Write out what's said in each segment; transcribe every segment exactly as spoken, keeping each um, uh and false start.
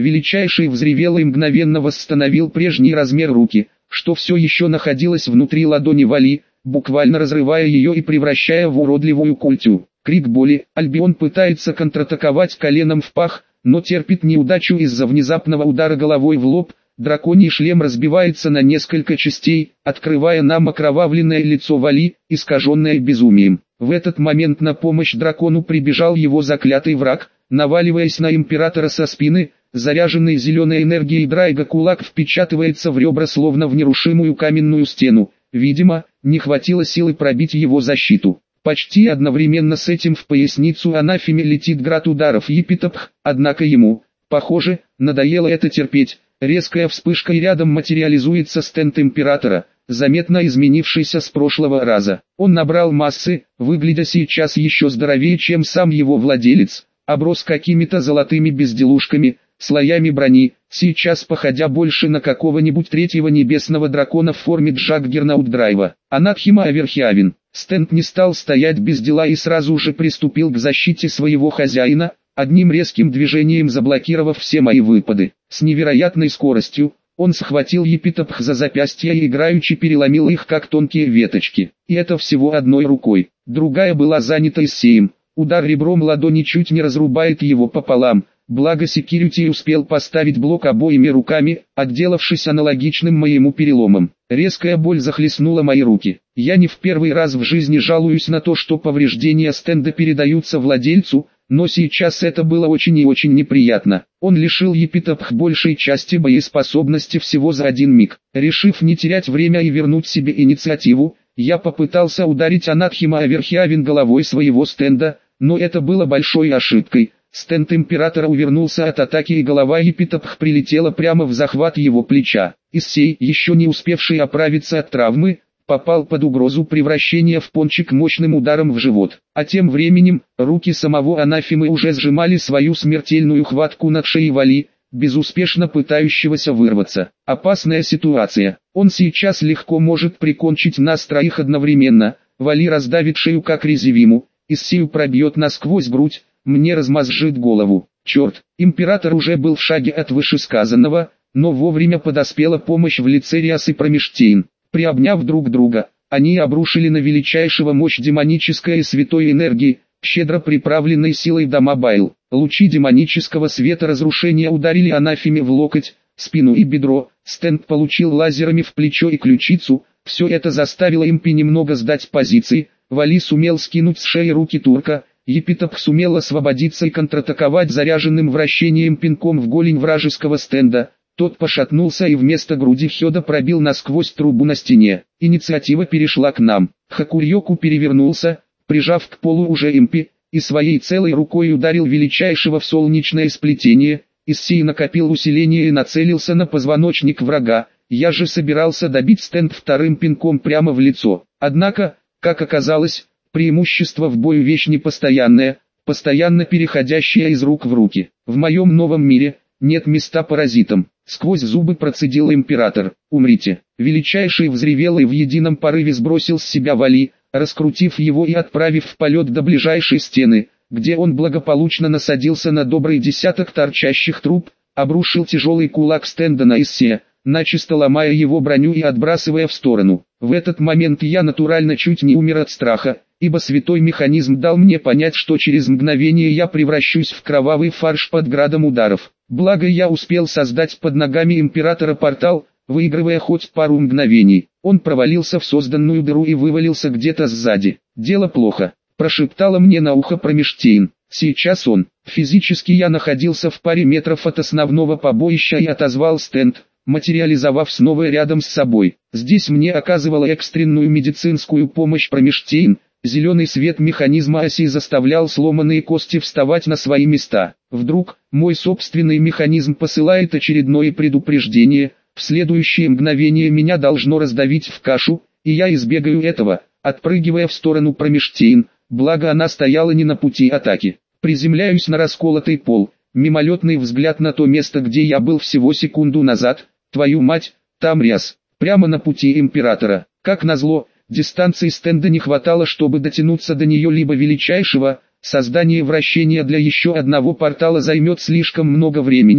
Величайший взревел и мгновенно восстановил прежний размер руки, что все еще находилось внутри ладони Вали, буквально разрывая ее и превращая в уродливую культю. Крик боли, Альбион пытается контратаковать коленом в пах, но терпит неудачу из-за внезапного удара головой в лоб. Драконий шлем разбивается на несколько частей, открывая нам окровавленное лицо Вали, искаженное безумием. В этот момент на помощь дракону прибежал его заклятый враг, наваливаясь на императора со спины. Заряженный зеленой энергией Драйга кулак впечатывается в ребра словно в нерушимую каменную стену. Видимо, не хватило силы пробить его защиту. Почти одновременно с этим в поясницу анафеме летит град ударов Епитопх, однако ему, похоже, надоело это терпеть. Резкая вспышка и рядом материализуется стенд императора, заметно изменившийся с прошлого раза. Он набрал массы, выглядя сейчас еще здоровее, чем сам его владелец, оброс какими-то золотыми безделушками, слоями брони, сейчас походя больше на какого-нибудь третьего небесного дракона в форме Джаггернаут-драйва. Анатхима Аверхиавин. Стенд не стал стоять без дела и сразу же приступил к защите своего хозяина, одним резким движением заблокировав все мои выпады. С невероятной скоростью, он схватил Епитопх за запястья и играючи переломил их как тонкие веточки. И это всего одной рукой. Другая была занята Иссеем. Удар ребром ладони чуть не разрубает его пополам. Благо Секьюрити успел поставить блок обоими руками, отделавшись аналогичным моему переломом. Резкая боль захлестнула мои руки. Я не в первый раз в жизни жалуюсь на то, что повреждения стенда передаются владельцу, но сейчас это было очень и очень неприятно. Он лишил Епитопх большей части боеспособности всего за один миг. Решив не терять время и вернуть себе инициативу, я попытался ударить Анатхима Аверхиавин головой своего стенда, но это было большой ошибкой. Стенд императора увернулся от атаки и голова Епитопх прилетела прямо в захват его плеча. Иссей, еще не успевший оправиться от травмы, попал под угрозу превращения в пончик мощным ударом в живот. А тем временем, руки самого анафемы уже сжимали свою смертельную хватку над шеей Вали, безуспешно пытающегося вырваться. Опасная ситуация. Он сейчас легко может прикончить нас троих одновременно. Вали раздавит шею как резевиму, Иссею пробьет насквозь грудь, мне размозжит голову. Черт, император уже был в шаге от вышесказанного, но вовремя подоспела помощь в лице Риасы Промештейн. Приобняв друг друга, они обрушили на величайшего мощь демонической и святой энергии, щедро приправленной силой Дамабайл. Лучи демонического света разрушения ударили анафеме в локоть, спину и бедро. Стенд получил лазерами в плечо и ключицу. Все это заставило импи немного сдать позиции. Вали сумел скинуть с шеи руки турка. Епитопх сумел освободиться и контратаковать заряженным вращением пинком в голень вражеского стенда. Тот пошатнулся и вместо груди Хёда пробил насквозь трубу на стене. Инициатива перешла к нам. Хакурьоку перевернулся, прижав к полу уже импи, и своей целой рукой ударил величайшего в солнечное сплетение. Иссей накопил усиление и нацелился на позвоночник врага. Я же собирался добить стенд вторым пинком прямо в лицо. Однако, как оказалось, преимущество в бою вещь непостоянная, постоянно переходящая из рук в руки. В моем новом мире нет места паразитам. Сквозь зубы процедил император. Умрите. Величайший взревел и в едином порыве сбросил с себя Вали, раскрутив его и отправив в полет до ближайшей стены, где он благополучно насадился на добрый десяток торчащих труб, обрушил тяжелый кулак стенда на Иссея, начисто ломая его броню и отбрасывая в сторону. В этот момент я натурально чуть не умер от страха, ибо святой механизм дал мне понять, что через мгновение я превращусь в кровавый фарш под градом ударов. Благо я успел создать под ногами императора портал, выигрывая хоть пару мгновений. Он провалился в созданную дыру и вывалился где-то сзади. «Дело плохо», – прошептала мне на ухо Промештейн. Сейчас он, физически я находился в паре метров от основного побоища и отозвал стенд, материализовав снова рядом с собой. Здесь мне оказывала экстренную медицинскую помощь Промештейн. Зеленый свет механизма оси заставлял сломанные кости вставать на свои места. Вдруг, мой собственный механизм посылает очередное предупреждение, в следующее мгновение меня должно раздавить в кашу, и я избегаю этого, отпрыгивая в сторону Промештейн, благо она стояла не на пути атаки. Приземляюсь на расколотый пол, мимолетный взгляд на то место, где я был всего секунду назад, твою мать, там Риас, прямо на пути императора. Как назло, дистанции стенда не хватало, чтобы дотянуться до нее либо величайшего. Создание вращения для еще одного портала займет слишком много времени,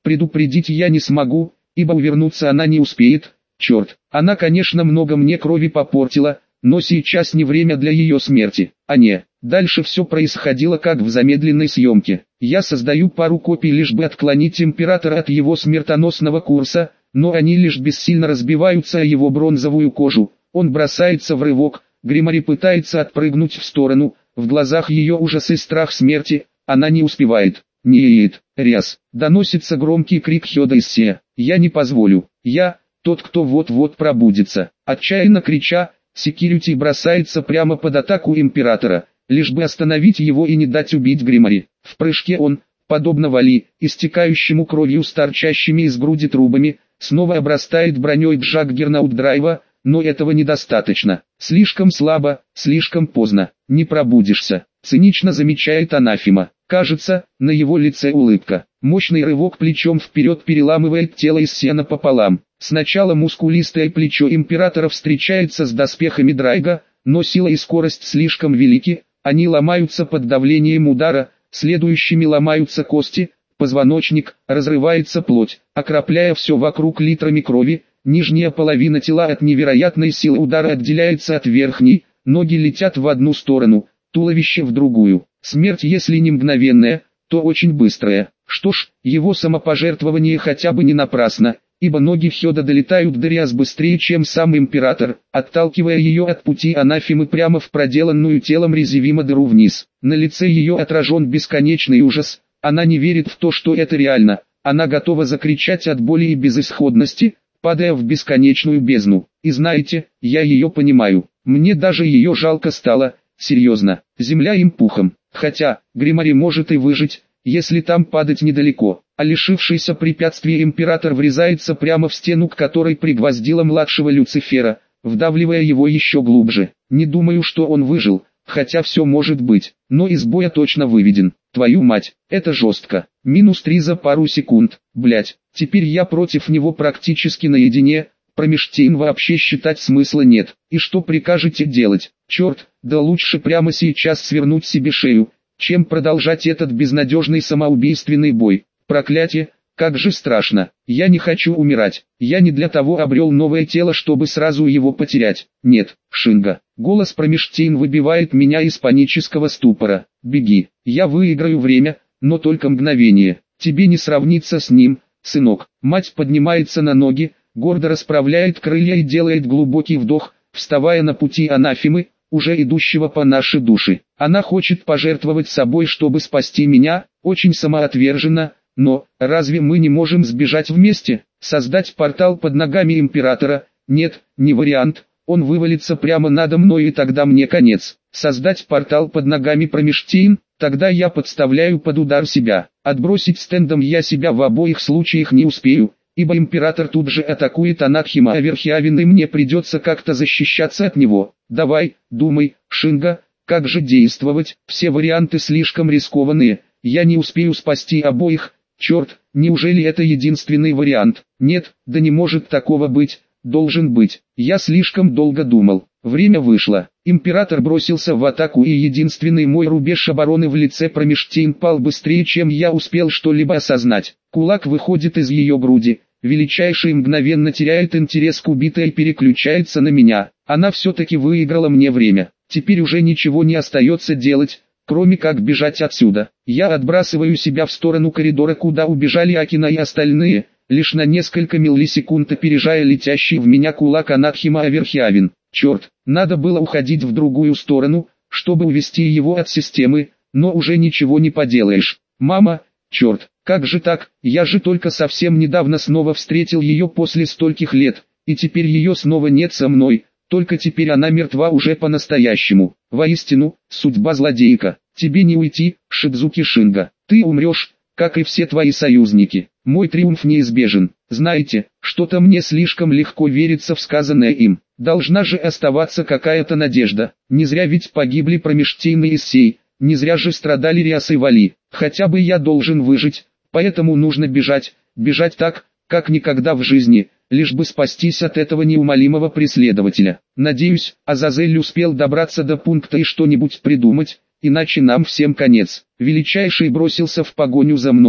предупредить я не смогу, ибо увернуться она не успеет. Черт, она, конечно, много мне крови попортила, но сейчас не время для ее смерти. А не, дальше все происходило как в замедленной съемке. Я создаю пару копий, лишь бы отклонить императора от его смертоносного курса, но они лишь бессильно разбиваются о его бронзовую кожу. Он бросается в рывок, Гримари пытается отпрыгнуть в сторону, в глазах ее ужас и страх смерти, она не успевает. «Нет, ряс!» Доносится громкий крик Хёда из Се. «Я не позволю! Я, тот, кто вот-вот пробудится!» Отчаянно крича, Секьюрити бросается прямо под атаку императора, лишь бы остановить его и не дать убить Гримари. В прыжке он, подобно Вали, истекающему кровью с торчащими из груди трубами, снова обрастает броней Джаггернаут-драйва, но этого недостаточно. Слишком слабо, слишком поздно, не пробудишься, цинично замечает Анафема. Кажется, на его лице улыбка. Мощный рывок плечом вперед переламывает тело из сена пополам. Сначала мускулистое плечо императора встречается с доспехами Драйга, но сила и скорость слишком велики, они ломаются под давлением удара, следующими ломаются кости, позвоночник, разрывается плоть, окропляя все вокруг литрами крови, нижняя половина тела от невероятной силы удара отделяется от верхней, ноги летят в одну сторону, туловище в другую. Смерть, если не мгновенная, то очень быстрая. Что ж, его самопожертвование хотя бы не напрасно, ибо ноги Хёда долетают до Риас быстрее, чем сам император, отталкивая ее от пути Анафемы прямо в проделанную телом Резевима дыру вниз. На лице ее отражен бесконечный ужас, она не верит в то, что это реально, она готова закричать от боли и безысходности, падая в бесконечную бездну. И знаете, я ее понимаю, мне даже ее жалко стало, серьезно, земля им пухом. Хотя, Гримари может и выжить, если там падать недалеко, а лишившийся препятствия император врезается прямо в стену, к которой пригвоздила младшего Люцифера, вдавливая его еще глубже. Не думаю, что он выжил, хотя все может быть, но из боя точно выведен. Твою мать, это жестко. Минус три за пару секунд, блять, теперь я против него практически наедине. Промештейн вообще считать смысла нет. И что прикажете делать? Черт, да лучше прямо сейчас свернуть себе шею, чем продолжать этот безнадежный самоубийственный бой. Проклятие, как же страшно. Я не хочу умирать. Я не для того обрел новое тело, чтобы сразу его потерять. Нет, Шинга. Голос Промештейн выбивает меня из панического ступора. Беги. Я выиграю время, но только мгновение. Тебе не сравниться с ним, сынок. Мать поднимается на ноги, гордо расправляет крылья и делает глубокий вдох, вставая на пути Анафемы, уже идущего по нашей душе. Она хочет пожертвовать собой, чтобы спасти меня, очень самоотверженно, но разве мы не можем сбежать вместе? Создать портал под ногами императора? Нет, не вариант, он вывалится прямо надо мной и тогда мне конец. Создать портал под ногами Промештейн? Тогда я подставляю под удар себя. Отбросить стендом я себя в обоих случаях не успею, ибо император тут же атакует Анатхима Аверхиавин, и мне придется как-то защищаться от него. Давай, думай, Шинга, как же действовать? Все варианты слишком рискованные, я не успею спасти обоих. Черт, неужели это единственный вариант? Нет, да не может такого быть, должен быть. Я слишком долго думал. Время вышло. Император бросился в атаку, и единственный мой рубеж обороны в лице Промештейн пал быстрее, чем я успел что-либо осознать. Кулак выходит из ее груди. Величайший мгновенно теряет интерес к убитой и переключается на меня. Она все-таки выиграла мне время. Теперь уже ничего не остается делать, кроме как бежать отсюда. Я отбрасываю себя в сторону коридора, куда убежали Акина и остальные, лишь на несколько миллисекунд опережая летящий в меня кулак Анатхима Аверхиавин. Черт, надо было уходить в другую сторону, чтобы увести его от системы, но уже ничего не поделаешь. Мама, черт, как же так, я же только совсем недавно снова встретил ее после стольких лет, и теперь ее снова нет со мной, только теперь она мертва уже по-настоящему. Воистину, судьба злодейка, тебе не уйти, Шидзуки Шинга, ты умрешь, как и все твои союзники. Мой триумф неизбежен. Знаете, что-то мне слишком легко верится в сказанное им. Должна же оставаться какая-то надежда. Не зря ведь погибли Промештейн и Иссей, не зря же страдали Риас и Вали. Хотя бы я должен выжить, поэтому нужно бежать, бежать так, как никогда в жизни, лишь бы спастись от этого неумолимого преследователя. Надеюсь, Азазель успел добраться до пункта и что-нибудь придумать, иначе нам всем конец. Величайший бросился в погоню за мной,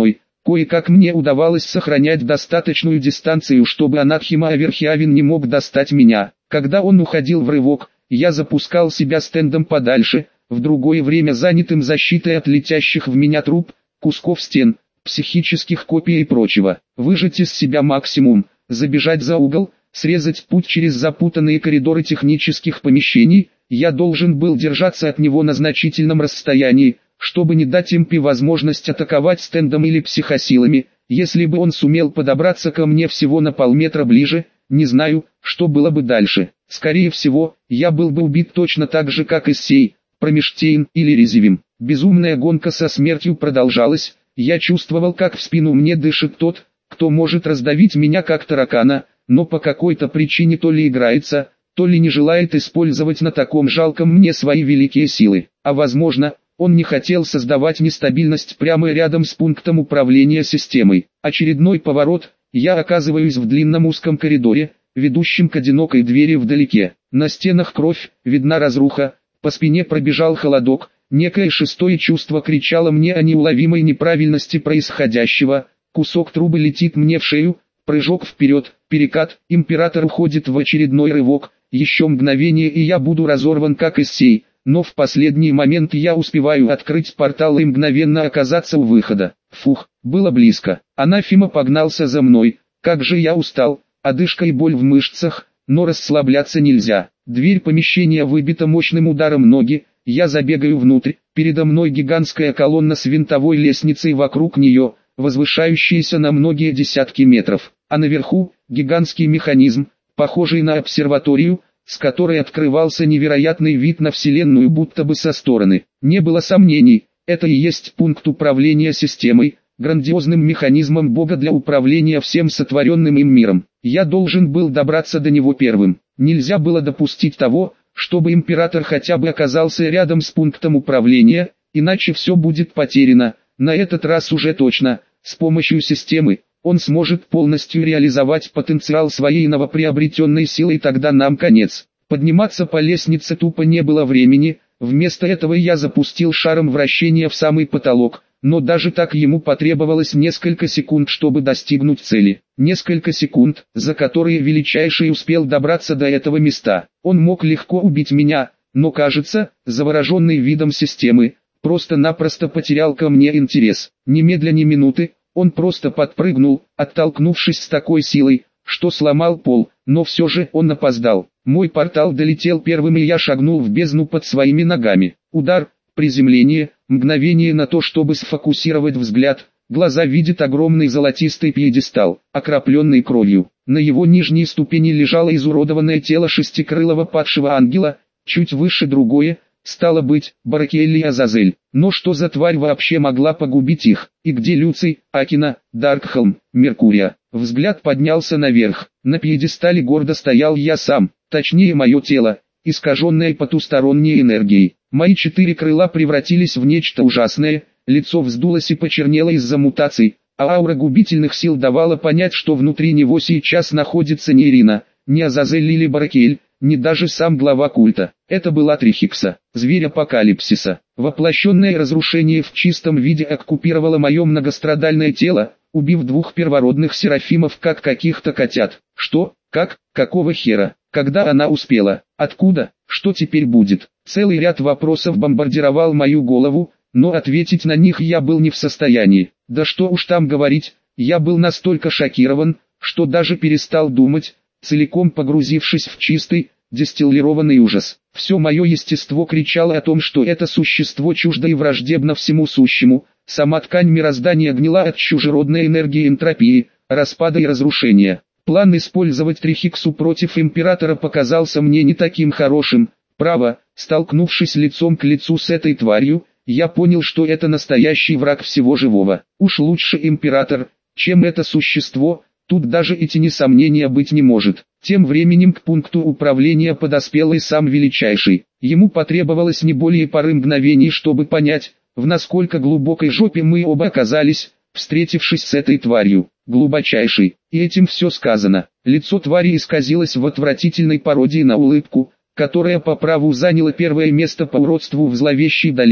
Кое-как мне удавалось сохранять достаточную дистанцию, чтобы Анатхима Аверхиавин не мог достать меня. Когда он уходил в рывок, я запускал себя стендом подальше, в другое время занятым защитой от летящих в меня труб, кусков стен, психических копий и прочего. Выжать из себя максимум, забежать за угол, срезать путь через запутанные коридоры технических помещений. Я должен был держаться от него на значительном расстоянии, чтобы не дать импи возможность атаковать стендом или психосилами. Если бы он сумел подобраться ко мне всего на полметра ближе, не знаю, что было бы дальше. Скорее всего, я был бы убит точно так же, как Иссей, Промештейн или Резивим. Безумная гонка со смертью продолжалась. Я чувствовал, как в спину мне дышит тот, кто может раздавить меня как таракана, но по какой-то причине то ли играется, то ли не желает использовать на таком жалком мне свои великие силы. А возможно, он не хотел создавать нестабильность прямо рядом с пунктом управления системой. Очередной поворот, я оказываюсь в длинном узком коридоре, ведущем к одинокой двери вдалеке. На стенах кровь, видна разруха, по спине пробежал холодок, некое шестое чувство кричало мне о неуловимой неправильности происходящего. Кусок трубы летит мне в шею, прыжок вперед, перекат, император уходит в очередной рывок, еще мгновение и я буду разорван как Иссей, но в последний момент я успеваю открыть портал и мгновенно оказаться у выхода. Фух, было близко. Анафима погнался за мной, как же я устал, одышка и боль в мышцах, но расслабляться нельзя. Дверь помещения выбита мощным ударом ноги, я забегаю внутрь, передо мной гигантская колонна с винтовой лестницей вокруг нее, возвышающаяся на многие десятки метров, а наверху гигантский механизм, похожий на обсерваторию, с которой открывался невероятный вид на Вселенную будто бы со стороны. Не было сомнений, это и есть пункт управления системой, грандиозным механизмом Бога для управления всем сотворенным им миром. Я должен был добраться до него первым. Нельзя было допустить того, чтобы император хотя бы оказался рядом с пунктом управления, иначе все будет потеряно. На этот раз уже точно, с помощью системы, он сможет полностью реализовать потенциал своей новоприобретенной силы, и тогда нам конец. Подниматься по лестнице тупо не было времени, вместо этого я запустил шаром вращения в самый потолок, но даже так ему потребовалось несколько секунд, чтобы достигнуть цели. Несколько секунд, за которые величайший успел добраться до этого места. Он мог легко убить меня, но кажется, завороженный видом системы, просто-напросто потерял ко мне интерес. Немедля ни минуты, он просто подпрыгнул, оттолкнувшись с такой силой, что сломал пол, но все же он опоздал. Мой портал долетел первым, и я шагнул в бездну под своими ногами. Удар, приземление, мгновение на то, чтобы сфокусировать взгляд. Глаза видят огромный золотистый пьедестал, окропленный кровью. На его нижней ступени лежало изуродованное тело шестикрылого падшего ангела, чуть выше другое, стало быть, Баракелли и Азазель. Но что за тварь вообще могла погубить их? И где Люций, Акина, Даркхолм, Меркурия? Взгляд поднялся наверх. На пьедестале гордо стоял я сам, точнее мое тело, искаженное потусторонней энергией. Мои четыре крыла превратились в нечто ужасное, лицо вздулось и почернело из-за мутаций, а аура губительных сил давала понять, что внутри него сейчас находится не Ирина, не Азазель или Баракель, не даже сам глава культа. Это была Трихикса, зверь апокалипсиса. Воплощенное разрушение в чистом виде оккупировало мое многострадальное тело, убив двух первородных серафимов как каких-то котят. Что? Как? Какого хера? Когда она успела? Откуда? Что теперь будет? Целый ряд вопросов бомбардировал мою голову, но ответить на них я был не в состоянии. Да что уж там говорить, я был настолько шокирован, что даже перестал думать, целиком погрузившись в чистый, дистиллированный ужас. Все мое естество кричало о том, что это существо чуждо и враждебно всему сущему. Сама ткань мироздания гнила от чужеродной энергии энтропии, распада и разрушения. План использовать Трихиксу против императора показался мне не таким хорошим. Право, столкнувшись лицом к лицу с этой тварью, я понял, что это настоящий враг всего живого. Уж лучше император, чем это существо, тут даже и тени сомнения быть не может. Тем временем к пункту управления подоспел и сам Величайший. Ему потребовалось не более пары мгновений, чтобы понять, в насколько глубокой жопе мы оба оказались, встретившись с этой тварью. Глубочайший, и этим все сказано. Лицо твари исказилось в отвратительной пародии на улыбку, которая по праву заняла первое место по уродству в зловещей долине.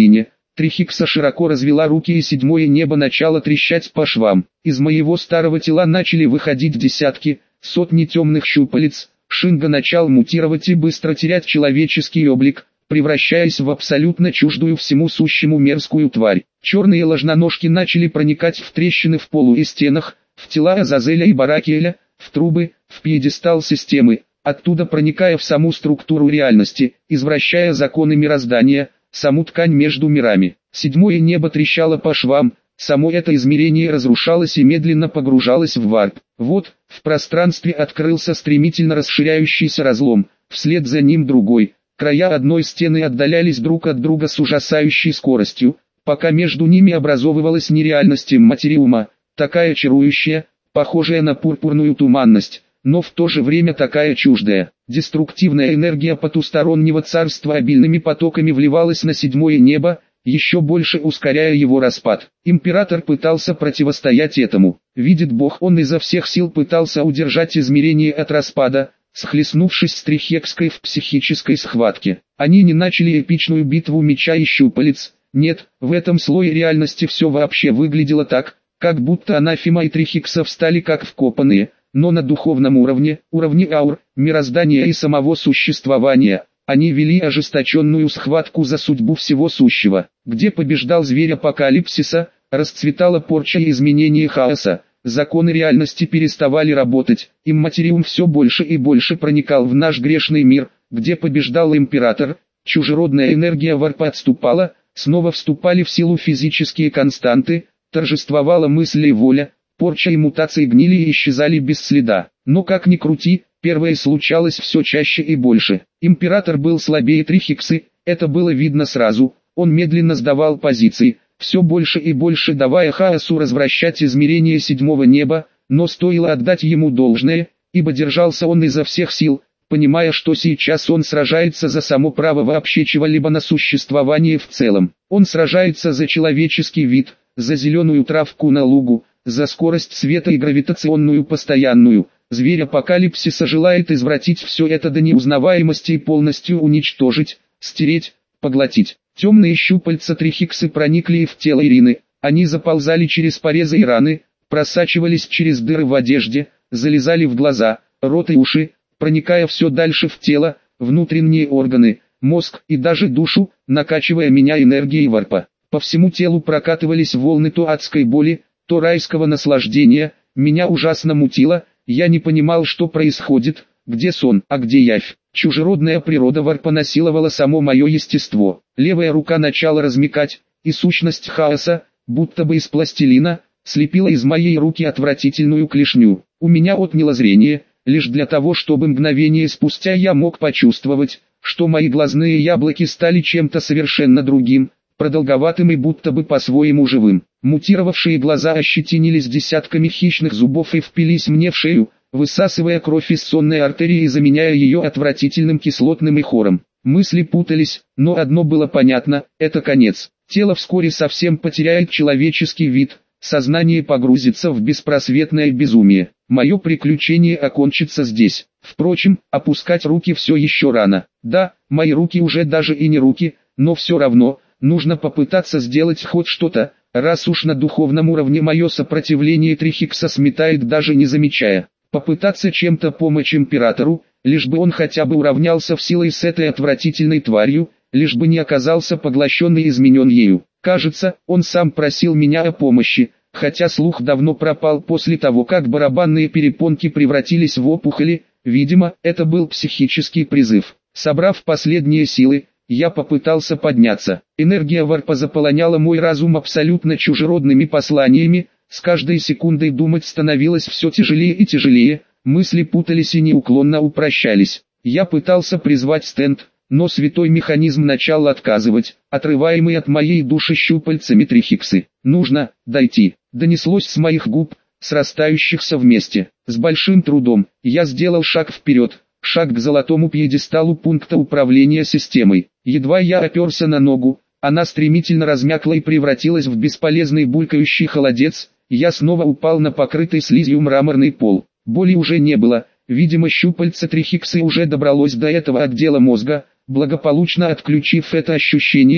Трихикса широко развела руки, и седьмое небо начало трещать по швам. Из моего старого тела начали выходить десятки, сотни темных щупалец. Шинга начал мутировать и быстро терять человеческий облик, превращаясь в абсолютно чуждую всему сущему мерзкую тварь. Черные ложноножки начали проникать в трещины в полу и стенах, в тела Азазеля и Баракиэля, в трубы, в пьедестал системы, оттуда проникая в саму структуру реальности, извращая законы мироздания, саму ткань между мирами. Седьмое небо трещало по швам, само это измерение разрушалось и медленно погружалось в варп. Вот, в пространстве открылся стремительно расширяющийся разлом, вслед за ним другой. Края одной стены отдалялись друг от друга с ужасающей скоростью, пока между ними образовывалась нереальность материума, такая чарующая, похожая на пурпурную туманность, но в то же время такая чуждая. Деструктивная энергия потустороннего царства обильными потоками вливалась на седьмое небо, еще больше ускоряя его распад. Император пытался противостоять этому. Видит Бог, он изо всех сил пытался удержать измерение от распада, схлестнувшись с Трихекской в психической схватке. Они не начали эпичную битву меча и щупалец. Нет, в этом слое реальности все вообще выглядело так, как будто Анафима и Трихикса встали как вкопанные, но на духовном уровне, уровне аур, мироздания и самого существования. Они вели ожесточенную схватку за судьбу всего сущего. Где побеждал зверь апокалипсиса, расцветала порча и изменение хаоса. Законы реальности переставали работать, имматериум все больше и больше проникал в наш грешный мир. Где побеждал император, чужеродная энергия варпа отступала, снова вступали в силу физические константы, торжествовала мысль и воля, порча и мутации гнили и исчезали без следа. Но как ни крути, первое случалось все чаще и больше. Император был слабее Трихиксы, это было видно сразу, он медленно сдавал позиции, все больше и больше давая хаосу развращать измерение седьмого неба, но стоило отдать ему должное, ибо держался он изо всех сил, понимая, что сейчас он сражается за само право вообще чего-либо на существование в целом. Он сражается за человеческий вид, за зеленую травку на лугу, за скорость света и гравитационную постоянную. Зверь апокалипсиса желает извратить все это до неузнаваемости и полностью уничтожить, стереть, поглотить. Темные щупальца Трихиксы проникли и в тело Ирины, они заползали через порезы и раны, просачивались через дыры в одежде, залезали в глаза, рот и уши, проникая все дальше в тело, внутренние органы, мозг и даже душу, накачивая меня энергией варпа. По всему телу прокатывались волны то адской боли, то райского наслаждения, меня ужасно мутило, я не понимал, что происходит, где сон, а где явь. Чужеродная природа варпа насиловала само мое естество. Левая рука начала размякать, и сущность хаоса, будто бы из пластилина, слепила из моей руки отвратительную клешню. У меня отняло зрение, лишь для того, чтобы мгновение спустя я мог почувствовать, что мои глазные яблоки стали чем-то совершенно другим, продолговатым и будто бы по-своему живым. Мутировавшие глаза ощетинились десятками хищных зубов и впились мне в шею, высасывая кровь из сонной артерии и заменяя ее отвратительным кислотным ихором. Мысли путались, но одно было понятно – это конец. Тело вскоре совсем потеряет человеческий вид, сознание погрузится в беспросветное безумие. Мое приключение окончится здесь. Впрочем, опускать руки все еще рано. Да, мои руки уже даже и не руки, но все равно, нужно попытаться сделать хоть что-то, раз уж на духовном уровне мое сопротивление Трихикса сметает даже не замечая. Попытаться чем-то помочь императору, лишь бы он хотя бы уравнялся в силой с этой отвратительной тварью, лишь бы не оказался поглощен и изменен ею. Кажется, он сам просил меня о помощи, хотя слух давно пропал после того, как барабанные перепонки превратились в опухоли. Видимо, это был психический призыв. Собрав последние силы, я попытался подняться. Энергия варпа заполоняла мой разум абсолютно чужеродными посланиями. С каждой секундой думать становилось все тяжелее и тяжелее, мысли путались и неуклонно упрощались. Я пытался призвать стенд, но святой механизм начал отказывать, отрываемый от моей души щупальцами Трихиксы. «Нужно дойти», донеслось с моих губ, срастающихся вместе. С большим трудом я сделал шаг вперед, шаг к золотому пьедесталу пункта управления системой. Едва я оперся на ногу, она стремительно размякла и превратилась в бесполезный булькающий холодец. Я снова упал на покрытый слизью мраморный пол. Боли уже не было, видимо щупальце Трихиксы уже добралось до этого отдела мозга, благополучно отключив это ощущение,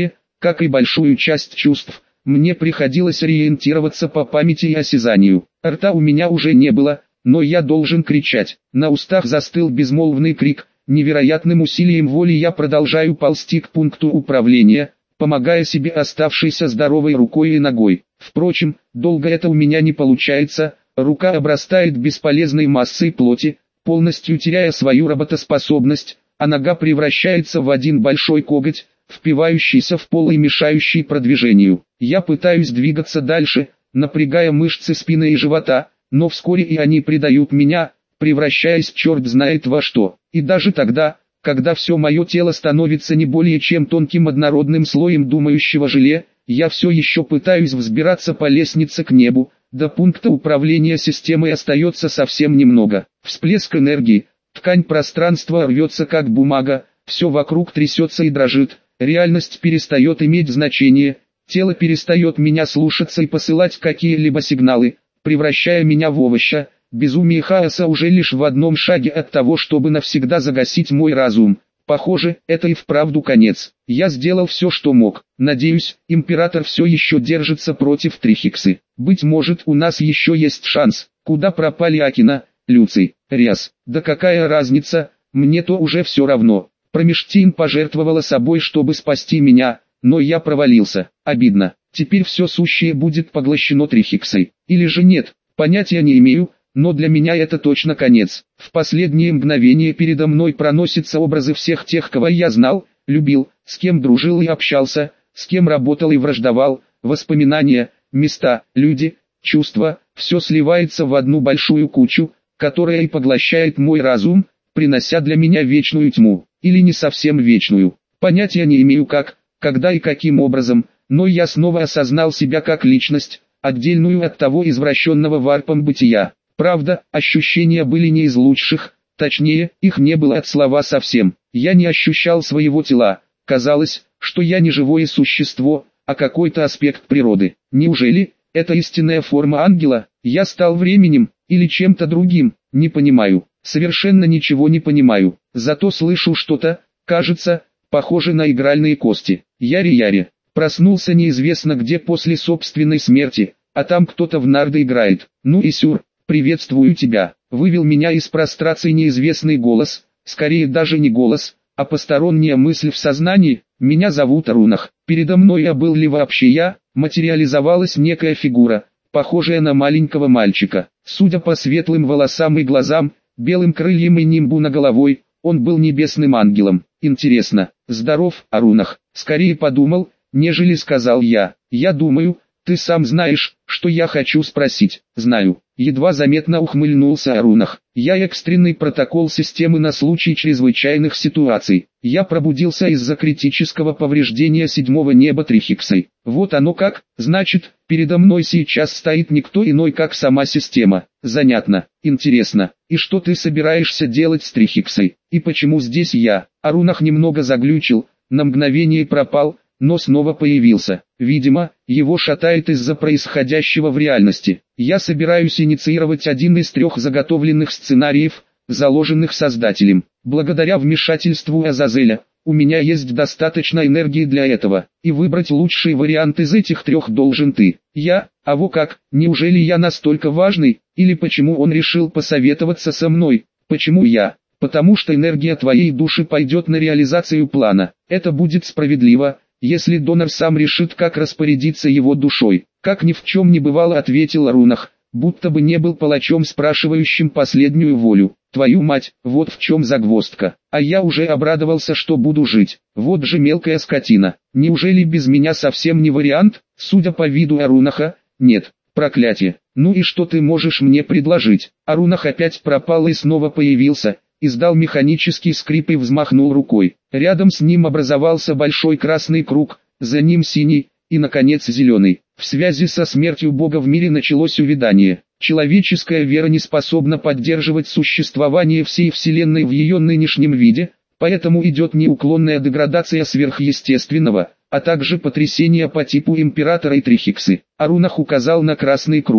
как и большую часть чувств, мне приходилось ориентироваться по памяти и осязанию. Рта у меня уже не было, но я должен кричать. На устах застыл безмолвный крик. Невероятным усилием воли я продолжаю ползти к пункту управления, помогая себе оставшейся здоровой рукой и ногой. Впрочем, долго это у меня не получается, рука обрастает бесполезной массой плоти, полностью теряя свою работоспособность, а нога превращается в один большой коготь, впивающийся в пол и мешающий продвижению. Я пытаюсь двигаться дальше, напрягая мышцы спины и живота, но вскоре и они предают меня, превращаясь черт знает во что. И даже тогда, когда все мое тело становится не более чем тонким однородным слоем думающего желе, я все еще пытаюсь взбираться по лестнице к небу, до пункта управления системой остается совсем немного. Всплеск энергии, ткань пространства рвется как бумага, все вокруг трясется и дрожит, реальность перестает иметь значение, тело перестает меня слушаться и посылать какие-либо сигналы, превращая меня в овоща. Безумие хаоса уже лишь в одном шаге от того, чтобы навсегда загасить мой разум. Похоже, это и вправду конец. Я сделал все, что мог. Надеюсь, император все еще держится против Трихиксы. Быть может, у нас еще есть шанс. Куда пропали Акина, Люций, Риас? Да какая разница, мне-то уже все равно. Промештин пожертвовала собой, чтобы спасти меня, но я провалился. Обидно. Теперь все сущее будет поглощено Трихиксой. Или же нет, понятия не имею. Но для меня это точно конец. В последние мгновения передо мной проносятся образы всех тех, кого я знал, любил, с кем дружил и общался, с кем работал и враждовал, воспоминания, места, люди, чувства, все сливается в одну большую кучу, которая и поглощает мой разум, принося для меня вечную тьму, или не совсем вечную. Понятия не имею как, когда и каким образом, но я снова осознал себя как личность, отдельную от того извращенного варпом бытия. Правда, ощущения были не из лучших, точнее, их не было от слова совсем. Я не ощущал своего тела, казалось, что я не живое существо, а какой-то аспект природы. Неужели, это истинная форма ангела? Я стал временем, или чем-то другим, не понимаю, совершенно ничего не понимаю. Зато слышу что-то, кажется, похоже на игральные кости. Яри-яри, проснулся неизвестно где после собственной смерти, а там кто-то в нарды играет. Ну и сюр. «Приветствую тебя», — вывел меня из прострации неизвестный голос, скорее даже не голос, а посторонняя мысль в сознании. «Меня зовут Арунах». Передо мной, а был ли вообще я, материализовалась некая фигура, похожая на маленького мальчика. Судя по светлым волосам и глазам, белым крыльям и нимбу на головой, он был небесным ангелом. Интересно, здоров, Арунах, скорее подумал, нежели сказал я. Я думаю, ты сам знаешь, что я хочу спросить. Знаю. Едва заметно ухмыльнулся Арунах. Я экстренный протокол системы на случай чрезвычайных ситуаций. Я пробудился из-за критического повреждения седьмого неба Трихиксой. Вот оно как, значит, передо мной сейчас стоит никто иной, как сама система. Занятно, интересно. И что ты собираешься делать с Трихиксой? И почему здесь я? Арунах немного заглючил, на мгновение пропал, но снова появился. Видимо, его шатает из-за происходящего в реальности. Я собираюсь инициировать один из трех заготовленных сценариев, заложенных создателем. Благодаря вмешательству Азазеля, у меня есть достаточно энергии для этого, и выбрать лучший вариант из этих трех должен ты. Я, а во как, неужели я настолько важный, или почему он решил посоветоваться со мной? Почему я? Потому что энергия твоей души пойдет на реализацию плана. Это будет справедливо, если донор сам решит, как распорядиться его душой. Как ни в чем не бывало, ответил Арунах, будто бы не был палачом, спрашивающим последнюю волю. Твою мать, вот в чем загвоздка. А я уже обрадовался, что буду жить. Вот же мелкая скотина. Неужели без меня совсем не вариант? Судя по виду Арунаха, нет. Проклятие. Ну и что ты можешь мне предложить? Арунах опять пропал и снова появился. Издал механический скрип и взмахнул рукой. Рядом с ним образовался большой красный круг, за ним синий, и наконец зеленый. В связи со смертью Бога в мире началось увядание. Человеческая вера не способна поддерживать существование всей Вселенной в ее нынешнем виде, поэтому идет неуклонная деградация сверхъестественного, а также потрясение по типу императора и Трихиксы. Арунах указал на красный круг.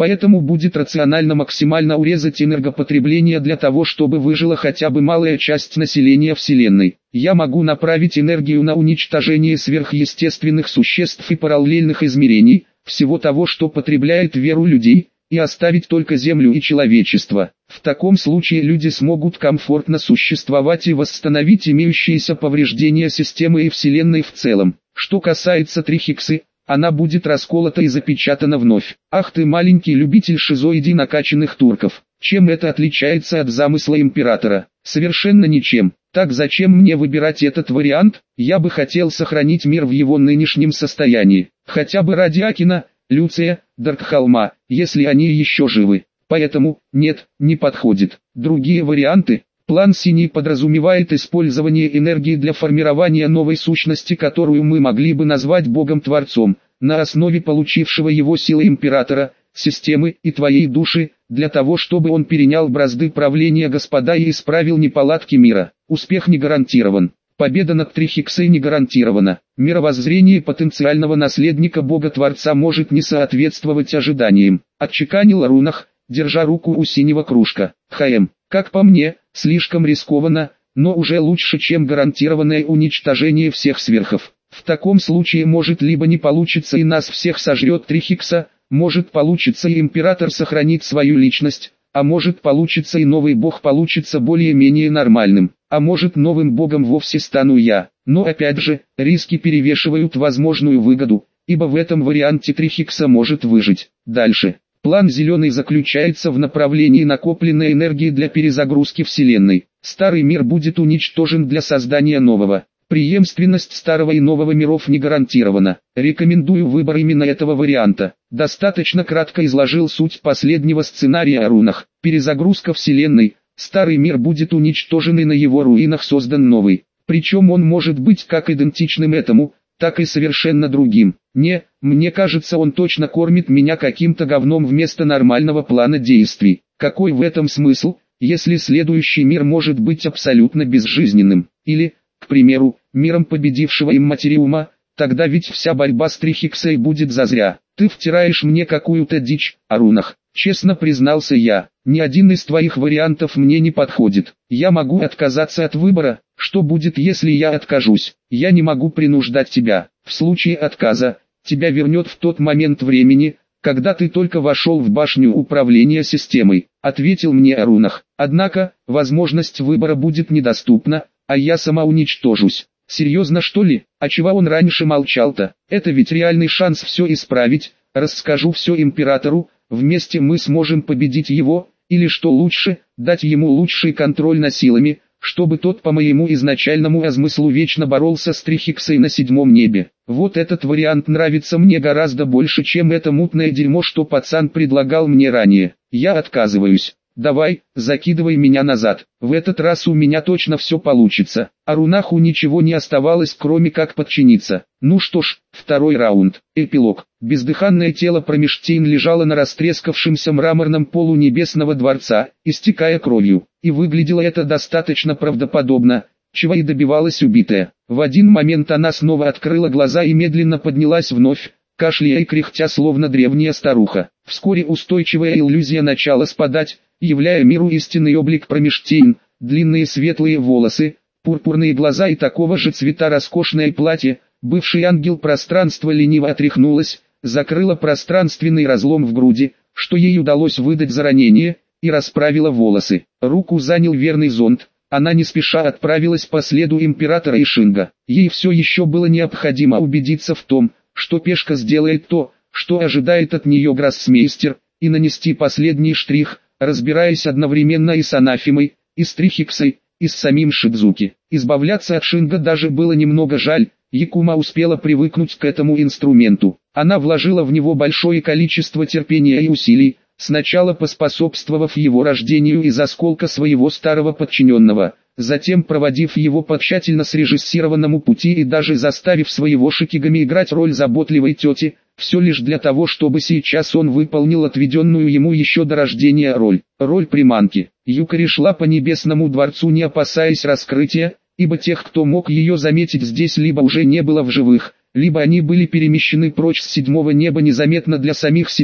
Поэтому будет рационально максимально урезать энергопотребление для того, чтобы выжила хотя бы малая часть населения Вселенной. Я могу направить энергию на уничтожение сверхъестественных существ и параллельных измерений, всего того, что потребляет веру людей, и оставить только Землю и человечество. В таком случае люди смогут комфортно существовать и восстановить имеющиеся повреждения системы и Вселенной в целом. Что касается Трихиксы, она будет расколота и запечатана вновь. Ах ты маленький любитель шизоидей накачанных турков. Чем это отличается от замысла императора? Совершенно ничем. Так зачем мне выбирать этот вариант? Я бы хотел сохранить мир в его нынешнем состоянии. Хотя бы ради Акина, Люция, Даркхолма, если они еще живы. Поэтому, нет, не подходит. Другие варианты. План Синий подразумевает использование энергии для формирования новой сущности, которую мы могли бы назвать Богом-творцом, на основе получившего его силы императора, системы и твоей души, для того чтобы он перенял бразды правления Господа и исправил неполадки мира. Успех не гарантирован. Победа над Трихиксой не гарантирована. Мировоззрение потенциального наследника Бога-творца может не соответствовать ожиданиям. Отчеканил Арунах, держа руку у синего кружка. ХМ. Как по мне, слишком рискованно, но уже лучше, чем гарантированное уничтожение всех сверхов. В таком случае может либо не получится и нас всех сожрет Трихикса, может получится и император сохранит свою личность, а может получится и новый бог получится более-менее нормальным, а может новым богом вовсе стану я. Но опять же, риски перевешивают возможную выгоду, ибо в этом варианте Трихикса может выжить. Дальше. План Зеленый заключается в направлении накопленной энергии для перезагрузки Вселенной. Старый мир будет уничтожен для создания нового. Преемственность старого и нового миров не гарантирована. Рекомендую выбор именно этого варианта. Достаточно кратко изложил суть последнего сценария о рунах. Перезагрузка Вселенной. Старый мир будет уничтожен и на его руинах создан новый. Причем он может быть как идентичным этому, так и совершенно другим. Не, мне кажется, он точно кормит меня каким-то говном вместо нормального плана действий. Какой в этом смысл, если следующий мир может быть абсолютно безжизненным? Или, к примеру, миром победившего имматериума? Тогда ведь вся борьба с Трихиксой будет зазря. Ты втираешь мне какую-то дичь, о рунах. Честно признался я, ни один из твоих вариантов мне не подходит. Я могу отказаться от выбора. Что будет, если я откажусь? Я не могу принуждать тебя. В случае отказа, тебя вернет в тот момент времени, когда ты только вошел в башню управления системой, ответил мне о рунах. Однако, возможность выбора будет недоступна, а я сама уничтожусь. Серьезно, что ли? А чего он раньше молчал-то? Это ведь реальный шанс все исправить. Расскажу все императору, вместе мы сможем победить его, или что лучше, дать ему лучший контроль над силами, чтобы тот по моему изначальному азмыслу вечно боролся с Трихиксой на седьмом небе. Вот этот вариант нравится мне гораздо больше, чем это мутное дерьмо, что пацан предлагал мне ранее. Я отказываюсь. Давай, закидывай меня назад. В этот раз у меня точно все получится. А Рунаху ничего не оставалось, кроме как подчиниться. Ну что ж, второй раунд. Эпилог. Бездыханное тело Промештейн лежало на растрескавшемся мраморном полу небесного дворца, истекая кровью. И выглядело это достаточно правдоподобно, чего и добивалась убитая. В один момент она снова открыла глаза и медленно поднялась вновь, кашляя и кряхтя, словно древняя старуха. Вскоре устойчивая иллюзия начала спадать, являя миру истинный облик Промештейн, длинные светлые волосы, пурпурные глаза и такого же цвета роскошное платье. Бывший ангел пространства лениво отряхнулась, закрыла пространственный разлом в груди, что ей удалось выдать за ранение, и расправила волосы. Руку занял верный зонд. Она не спеша отправилась по следу императора Ишинга. Ей все еще было необходимо убедиться в том, что пешка сделает то, что ожидает от нее гроссмейстер, и нанести последний штрих, разбираясь одновременно и с Анафимой, и с Трихиксой, и с самим Шидзуки. Избавляться от Шинга даже было немного жаль. Якума успела привыкнуть к этому инструменту. Она вложила в него большое количество терпения и усилий, сначала поспособствовав его рождению из осколка своего старого подчиненного, затем проводив его по тщательно срежиссированному пути и даже заставив своего Шикигами играть роль заботливой тети, все лишь для того, чтобы сейчас он выполнил отведенную ему еще до рождения роль, роль приманки. Юкари шла по небесному дворцу, не опасаясь раскрытия, ибо тех, кто мог ее заметить здесь, либо уже не было в живых, либо они были перемещены прочь с седьмого неба незаметно для самих себя,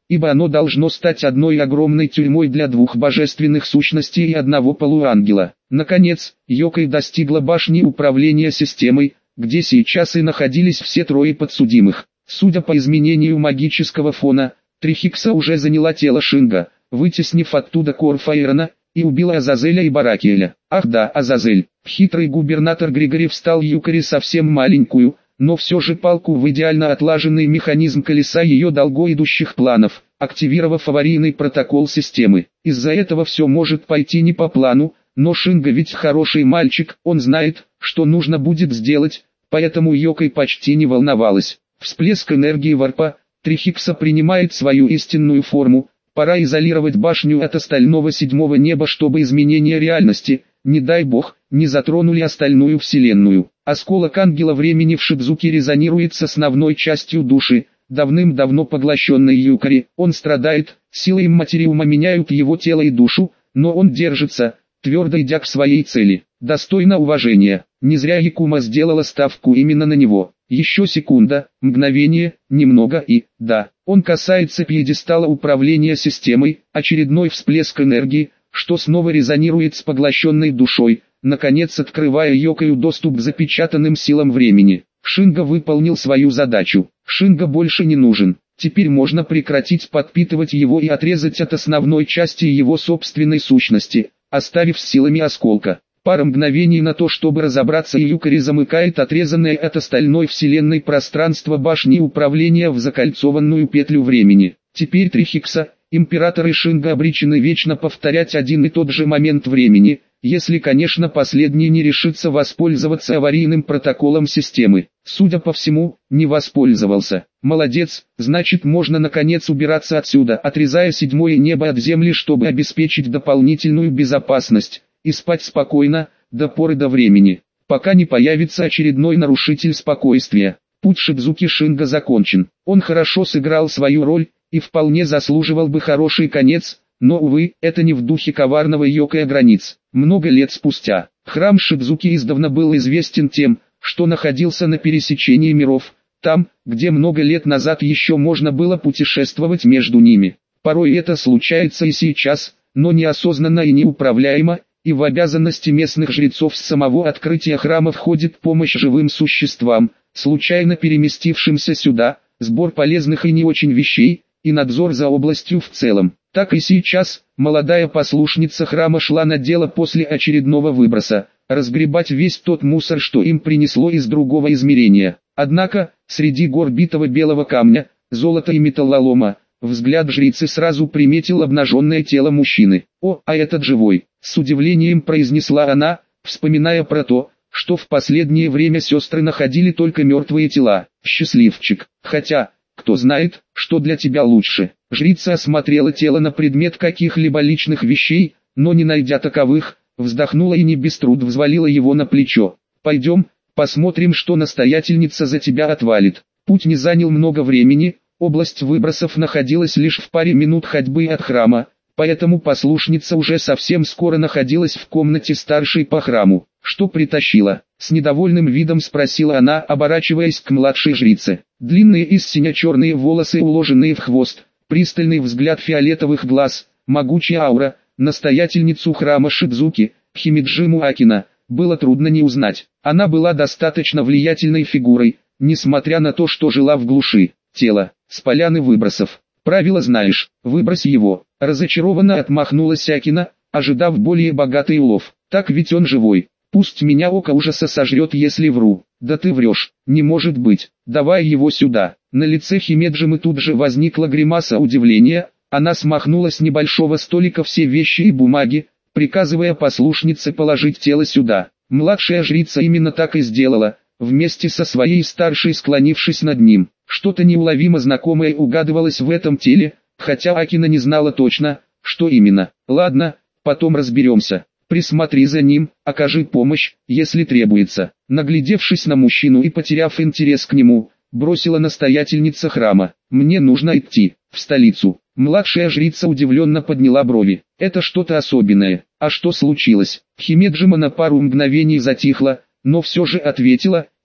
ибо оно должно стать одной огромной тюрьмой для двух божественных сущностей и одного полуангела. Наконец, Йокой достигла башни управления системой, где сейчас и находились все трое подсудимых. Судя по изменению магического фона, Трихикса уже заняла тело Шинга, вытеснив оттуда Корфаэрона, и убила Азазеля и Баракиэля. Ах да, Азазель. Хитрый губернатор Григорий встал Юкари совсем маленькую, но все же палку в идеально отлаженный механизм колеса ее долго идущих планов, активировав аварийный протокол системы. Из-за этого все может пойти не по плану, но Шинга ведь хороший мальчик, он знает, что нужно будет сделать, поэтому Йокой почти не волновалась. Всплеск энергии варпа, Трихикса принимает свою истинную форму, пора изолировать башню от остального седьмого неба, чтобы изменения реальности, не дай бог, не затронули остальную вселенную. Осколок ангела времени в Шидзуке резонирует с основной частью души, давным-давно поглощенной Юкари. Он страдает, силы имматериума меняют его тело и душу, но он держится, твердо идя к своей цели. Достойно уважения. Не зря Якума сделала ставку именно на него. Еще секунда, мгновение, немного и, да, он касается пьедестала управления системой, очередной всплеск энергии, что снова резонирует с поглощенной душой, наконец открывая Йокою доступ к запечатанным силам времени. Шинга выполнил свою задачу. Шинга больше не нужен. Теперь можно прекратить подпитывать его и отрезать от основной части его собственной сущности, оставив с силами осколка. Пара мгновений на то, чтобы разобраться, и Юкари замыкает отрезанное от остальной вселенной пространство башни управления в закольцованную петлю времени. Теперь Трихикса, император и Шинга обречены вечно повторять один и тот же момент времени, если, конечно, последний не решится воспользоваться аварийным протоколом системы. Судя по всему, не воспользовался. Молодец, значит можно наконец убираться отсюда, отрезая седьмое небо от земли, чтобы обеспечить дополнительную безопасность, и спать спокойно, до поры до времени, пока не появится очередной нарушитель спокойствия. Путь Шидзуки Шинга закончен. Он хорошо сыграл свою роль, и вполне заслуживал бы хороший конец, но, увы, это не в духе коварного Йокая границ. Много лет спустя, храм Шидзуки издавна был известен тем, что находился на пересечении миров, там, где много лет назад еще можно было путешествовать между ними. Порой это случается и сейчас, но неосознанно и неуправляемо, и в обязанности местных жрецов с самого открытия храма входит помощь живым существам, случайно переместившимся сюда, сбор полезных и не очень вещей, и надзор за областью в целом. Так и сейчас, молодая послушница храма шла на дело после очередного выброса, разгребать весь тот мусор, что им принесло из другого измерения. Однако, среди гор битого белого камня, золота и металлолома, взгляд жрицы сразу приметил обнаженное тело мужчины. «О, а этот живой!» — с удивлением произнесла она, вспоминая про то, что в последнее время сестры находили только мертвые тела. «Счастливчик! Хотя, кто знает, что для тебя лучше». Жрица осмотрела тело на предмет каких-либо личных вещей, но не найдя таковых, вздохнула и не без труд взвалила его на плечо. «Пойдем, посмотрим, что настоятельница за тебя отвалит». Путь не занял много времени, область выбросов находилась лишь в паре минут ходьбы от храма, поэтому послушница уже совсем скоро находилась в комнате старшей по храму. «Что притащила?» — с недовольным видом спросила она, оборачиваясь к младшей жрице. Длинные и сине-черные волосы, уложенные в хвост, пристальный взгляд фиолетовых глаз, могучая аура, настоятельницу храма Шидзуки, Химиджиму Акина, было трудно не узнать. Она была достаточно влиятельной фигурой, несмотря на то, что жила в глуши. «Тело, с поляны выбросов. Правило знаешь, выбрось его». Разочарованно отмахнулась Акина, ожидав более богатый улов. «Так ведь он живой. Пусть меня око ужаса сожрет, если вру». «Да ты врешь, не может быть. Давай его сюда». На лице Химеджимы тут же возникла гримаса удивления. Она смахнула с небольшого столика все вещи и бумаги, приказывая послушнице положить тело сюда. Младшая жрица именно так и сделала, вместе со своей старшей склонившись над ним. Что-то неуловимо знакомое угадывалось в этом теле, хотя Акина не знала точно, что именно. «Ладно, потом разберемся. Присмотри за ним, окажи помощь, если требуется». Наглядевшись на мужчину и потеряв интерес к нему, бросила настоятельница храма. «Мне нужно идти, в столицу». Младшая жрица удивленно подняла брови. «Это что-то особенное. А что случилось?» Химеджима на пару мгновений затихла, но все же ответила: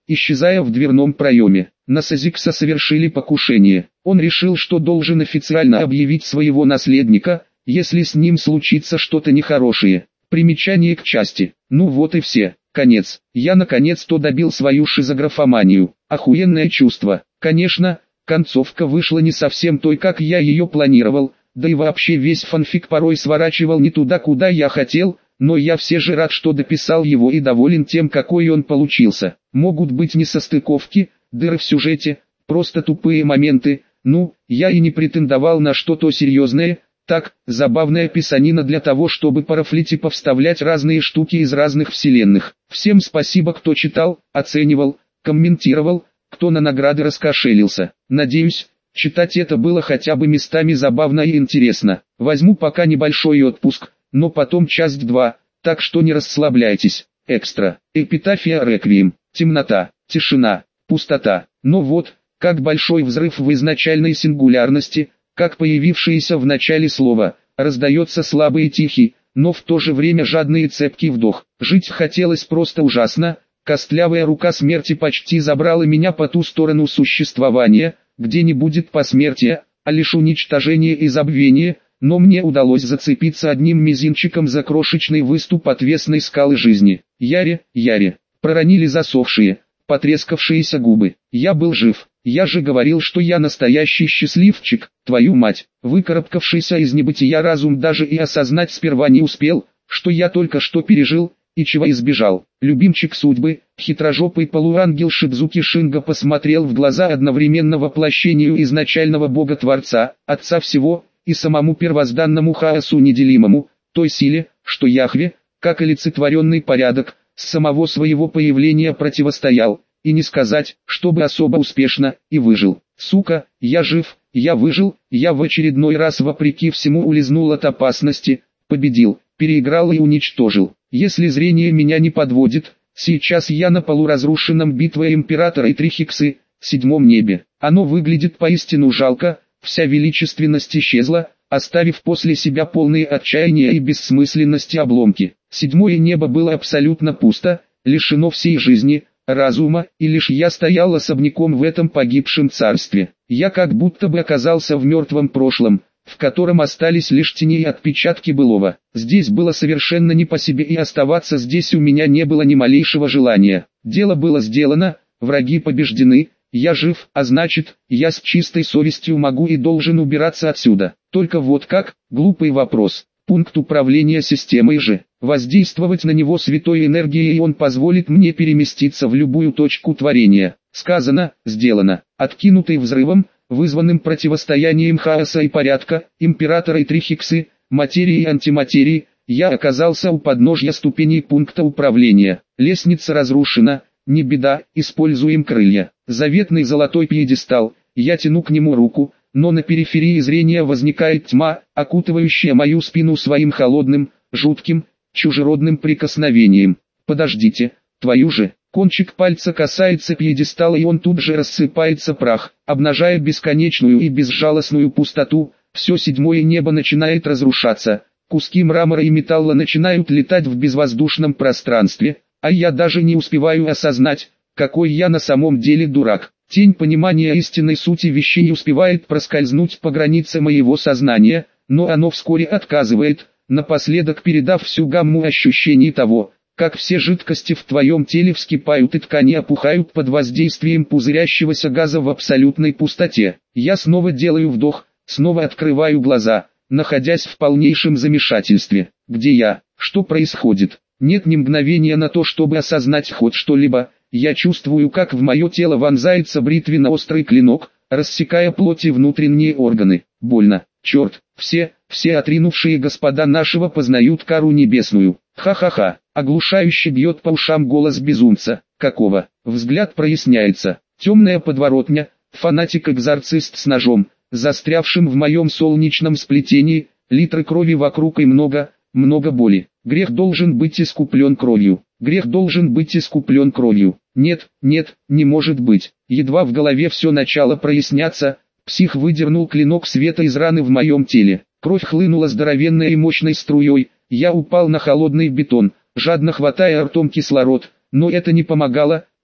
исчезая в дверном проеме. На Сазикса совершили покушение. Он решил, что должен официально объявить своего наследника, если с ним случится что-то нехорошее. Примечание к части. Ну вот и все. Конец. Я наконец-то добил свою шизографоманию. Охуенное чувство. Конечно, концовка вышла не совсем той, как я ее планировал, да и вообще весь фанфик порой сворачивал не туда, куда я хотел, но я все же рад, что дописал его и доволен тем, какой он получился. Могут быть несостыковки, дыры в сюжете, просто тупые моменты, ну, я и не претендовал на что-то серьезное. Так, забавная писанина для того, чтобы парафлить и повставлять разные штуки из разных вселенных. Всем спасибо, кто читал, оценивал, комментировал, кто на награды раскошелился. Надеюсь, читать это было хотя бы местами забавно и интересно. Возьму пока небольшой отпуск, но потом часть два, так что не расслабляйтесь. Экстра. Эпитафия реквием. Темнота, тишина, пустота. Но вот, как большой взрыв в изначальной сингулярности, как появившееся в начале слова, раздается слабый и тихий, но в то же время жадный и цепкий вдох. Жить хотелось просто ужасно, костлявая рука смерти почти забрала меня по ту сторону существования, где не будет посмертия, а лишь уничтожение и забвение, но мне удалось зацепиться одним мизинчиком за крошечный выступ отвесной скалы жизни. Яре, Яре, проронили засохшие, потрескавшиеся губы. Я был жив. Я же говорил, что я настоящий счастливчик, твою мать. Выкарабкавшийся из небытия разум даже и осознать сперва не успел, что я только что пережил, и чего избежал. Любимчик судьбы, хитрожопый полуангел Шидзуки Шинга посмотрел в глаза одновременно воплощению изначального бога-творца, отца всего, и самому первозданному хаосу неделимому, той силе, что Яхве, как олицетворенный порядок, с самого своего появления противостоял. И не сказать, чтобы особо успешно, и выжил. Сука, я жив, я выжил, я в очередной раз вопреки всему улизнул от опасности, победил, переиграл и уничтожил. Если зрение меня не подводит, сейчас я на полуразрушенном битве Императора и Трихиксы, седьмом небе. Оно выглядит поистину жалко, вся величественность исчезла, оставив после себя полные отчаяния и бессмысленности обломки. Седьмое небо было абсолютно пусто, лишено всей жизни, разума, и лишь я стоял особняком в этом погибшем царстве. Я как будто бы оказался в мертвом прошлом, в котором остались лишь тени и отпечатки былого. Здесь было совершенно не по себе, и оставаться здесь у меня не было ни малейшего желания. Дело было сделано, враги побеждены, я жив, а значит, я с чистой совестью могу и должен убираться отсюда. Только вот как? Глупый вопрос. Пункт управления системой же. Воздействовать на него святой энергией, и он позволит мне переместиться в любую точку творения. Сказано, сделано. Откинутый взрывом, вызванным противостоянием хаоса и порядка, императора и трихиксы, материи и антиматерии, я оказался у подножья ступеней пункта управления. Лестница разрушена, не беда, используем крылья. Заветный золотой пьедестал, я тяну к нему руку, но на периферии зрения возникает тьма, окутывающая мою спину своим холодным, жутким, чужеродным прикосновением. Подождите, твою же, кончик пальца касается пьедестала, и он тут же рассыпается прах, обнажая бесконечную и безжалостную пустоту. Все седьмое небо начинает разрушаться, куски мрамора и металла начинают летать в безвоздушном пространстве, а я даже не успеваю осознать, какой я на самом деле дурак. Тень понимания истинной сути вещей успевает проскользнуть по границе моего сознания, но оно вскоре отказывает, напоследок передав всю гамму ощущений того, как все жидкости в твоем теле вскипают и ткани опухают под воздействием пузырящегося газа в абсолютной пустоте. Я снова делаю вдох, снова открываю глаза, находясь в полнейшем замешательстве. Где я? Что происходит? Нет ни мгновения на то, чтобы осознать хоть что-либо. Я чувствую, как в мое тело вонзается бритвенно-острый клинок, рассекая плоть и внутренние органы. Больно. Черт, все, все отринувшие господа нашего познают кару небесную. Ха-ха-ха. Оглушающе бьет по ушам голос безумца. Какого? Взгляд проясняется. Темная подворотня, фанатик-экзорцист с ножом, застрявшим в моем солнечном сплетении, литры крови вокруг и много, много боли. Грех должен быть искуплен кровью. Грех должен быть искуплен кровью. Нет, нет, не может быть. Едва в голове все начало проясняться, псих выдернул клинок света из раны в моем теле. Кровь хлынула здоровенной и мощной струей. Я упал на холодный бетон, жадно хватая ртом кислород, но это не помогало.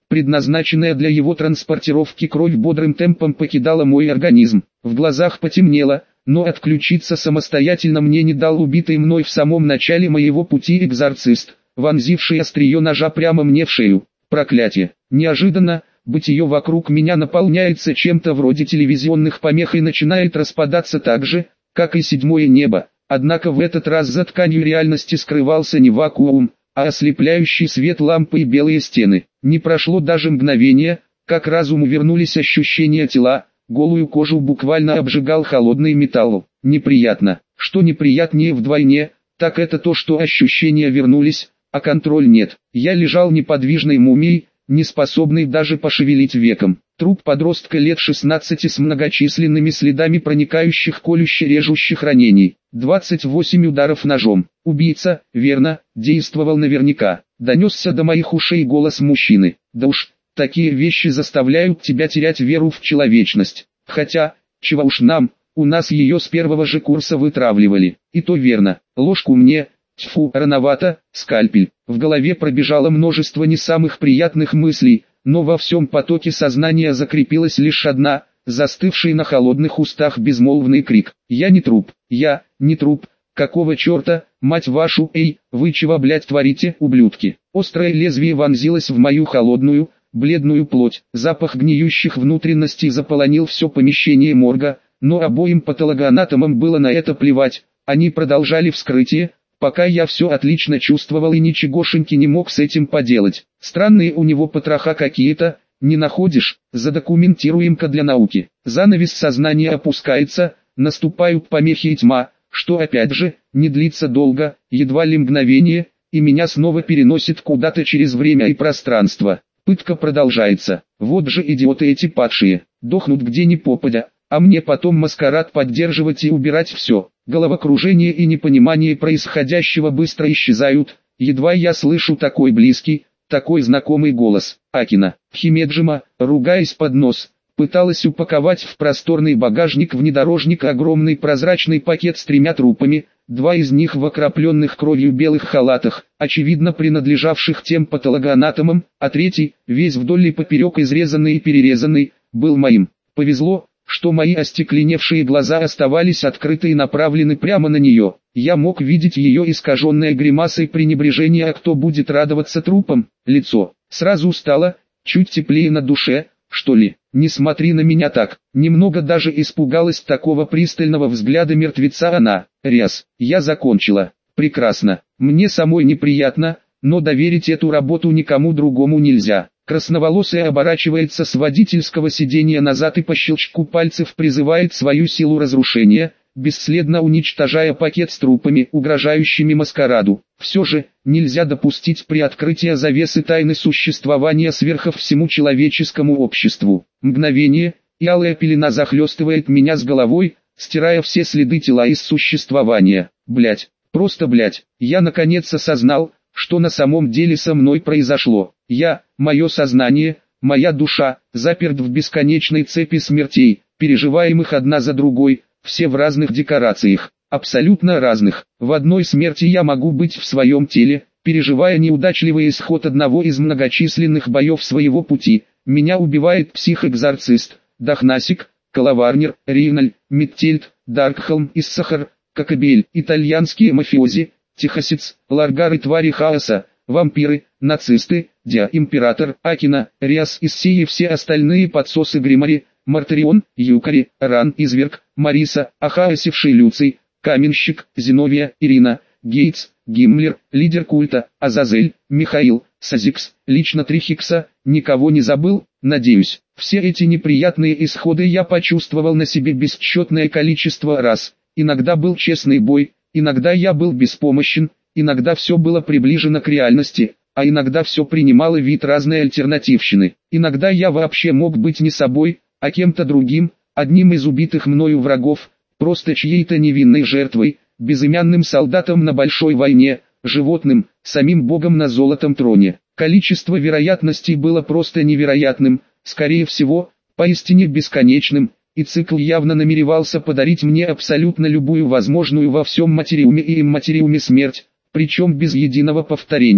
Предназначенная для его транспортировки кровь бодрым темпом покидала мой организм. В глазах потемнело, но отключиться самостоятельно мне не дал убитый мной в самом начале моего пути экзорцист, вонзивший острие ножа прямо мне в шею. Проклятие! Неожиданно, бытие вокруг меня наполняется чем-то вроде телевизионных помех и начинает распадаться так же, как и седьмое небо. Однако в этот раз за тканью реальности скрывался не вакуум, а ослепляющий свет лампы и белые стены. Не прошло даже мгновения, как разуму вернулись ощущения тела, голую кожу буквально обжигал холодный металл. Неприятно. Что неприятнее вдвойне, так это то, что ощущения вернулись, а контроль нет. Я лежал неподвижной мумией, не способный даже пошевелить веком. Труп подростка лет шестнадцати с многочисленными следами проникающих колюще-режущих ранений. двадцать восемь ударов ножом. Убийца, верно, действовал наверняка. Донесся до моих ушей голос мужчины. Да уж, такие вещи заставляют тебя терять веру в человечность. Хотя, чего уж нам, у нас ее с первого же курса вытравливали. И то верно. Ложку мне, тьфу, рановато, скальпель. В голове пробежало множество не самых приятных мыслей, но во всем потоке сознания закрепилась лишь одна, застывший на холодных устах безмолвный крик. «Я не труп, я, не труп, какого черта, мать вашу, эй, вы чего блять творите, ублюдки?» Острое лезвие вонзилось в мою холодную, бледную плоть. Запах гниющих внутренностей заполонил все помещение морга, но обоим патологоанатомам было на это плевать, они продолжали вскрытие, пока я все отлично чувствовал и ничегошеньки не мог с этим поделать. Странные у него потроха какие-то, не находишь? Задокументируем-ка для науки. Занавес сознания опускается, наступают помехи и тьма, что опять же, не длится долго, едва ли мгновение, и меня снова переносит куда-то через время и пространство. Пытка продолжается. Вот же идиоты эти падшие, дохнут где ни попадя, а мне потом маскарад поддерживать и убирать все. Головокружение и непонимание происходящего быстро исчезают, едва я слышу такой близкий, такой знакомый голос. Акина, Химеджима, ругаясь под нос, пыталась упаковать в просторный багажник внедорожника огромный прозрачный пакет с тремя трупами, два из них в окропленных кровью белых халатах, очевидно принадлежавших тем патологоанатомам, а третий, весь вдоль и поперек изрезанный и перерезанный, был моим. Повезло, что мои остекленевшие глаза оставались открыты и направлены прямо на нее. Я мог видеть ее искаженное гримасой пренебрежения, а кто будет радоваться трупам. Лицо сразу стало чуть теплее на душе, что ли. Не смотри на меня так. Немного даже испугалась такого пристального взгляда мертвеца она. Ряс, я закончила. Прекрасно. Мне самой неприятно, но доверить эту работу никому другому нельзя. Красноволосая оборачивается с водительского сиденья назад и по щелчку пальцев призывает свою силу разрушения, бесследно уничтожая пакет с трупами, угрожающими маскараду. Все же, нельзя допустить приоткрытия завесы тайны существования сверху всему человеческому обществу. Мгновение, и алая пелена захлестывает меня с головой, стирая все следы тела из существования. Блять, просто блять, я наконец осознал, что на самом деле со мной произошло. Я, мое сознание, моя душа, заперт в бесконечной цепи смертей, переживаемых одна за другой, все в разных декорациях, абсолютно разных. В одной смерти я могу быть в своем теле, переживая неудачливый исход одного из многочисленных боев своего пути. Меня убивает псих-экзорцист, Дахнасик, Калаварнер, Рейналь, Миттельд, Даркхолм, Иссахар, Кокобель, итальянские мафиози, Техасец, Ларгары, твари хаоса, вампиры, нацисты, Дя, Император, Акина, Риас, Иссеи и все остальные подсосы Гримари, Мартарион, Юкари, Ран, Изверг, Мариса, Ахаосевший Люций, Каменщик, Зиновия, Ирина, Гейтс, Гиммлер, лидер культа, Азазель, Михаил, Сазикс, лично Трихикса, никого не забыл, надеюсь. Все эти неприятные исходы я почувствовал на себе бесчетное количество раз. Иногда был честный бой, иногда я был беспомощен, иногда все было приближено к реальности, а иногда все принимало вид разной альтернативщины. Иногда я вообще мог быть не собой, а кем-то другим, одним из убитых мною врагов, просто чьей-то невинной жертвой, безымянным солдатом на большой войне, животным, самим богом на золотом троне. Количество вероятностей было просто невероятным, скорее всего, поистине бесконечным, и цикл явно намеревался подарить мне абсолютно любую возможную во всем материуме и имматериуме смерть, причем без единого повторения.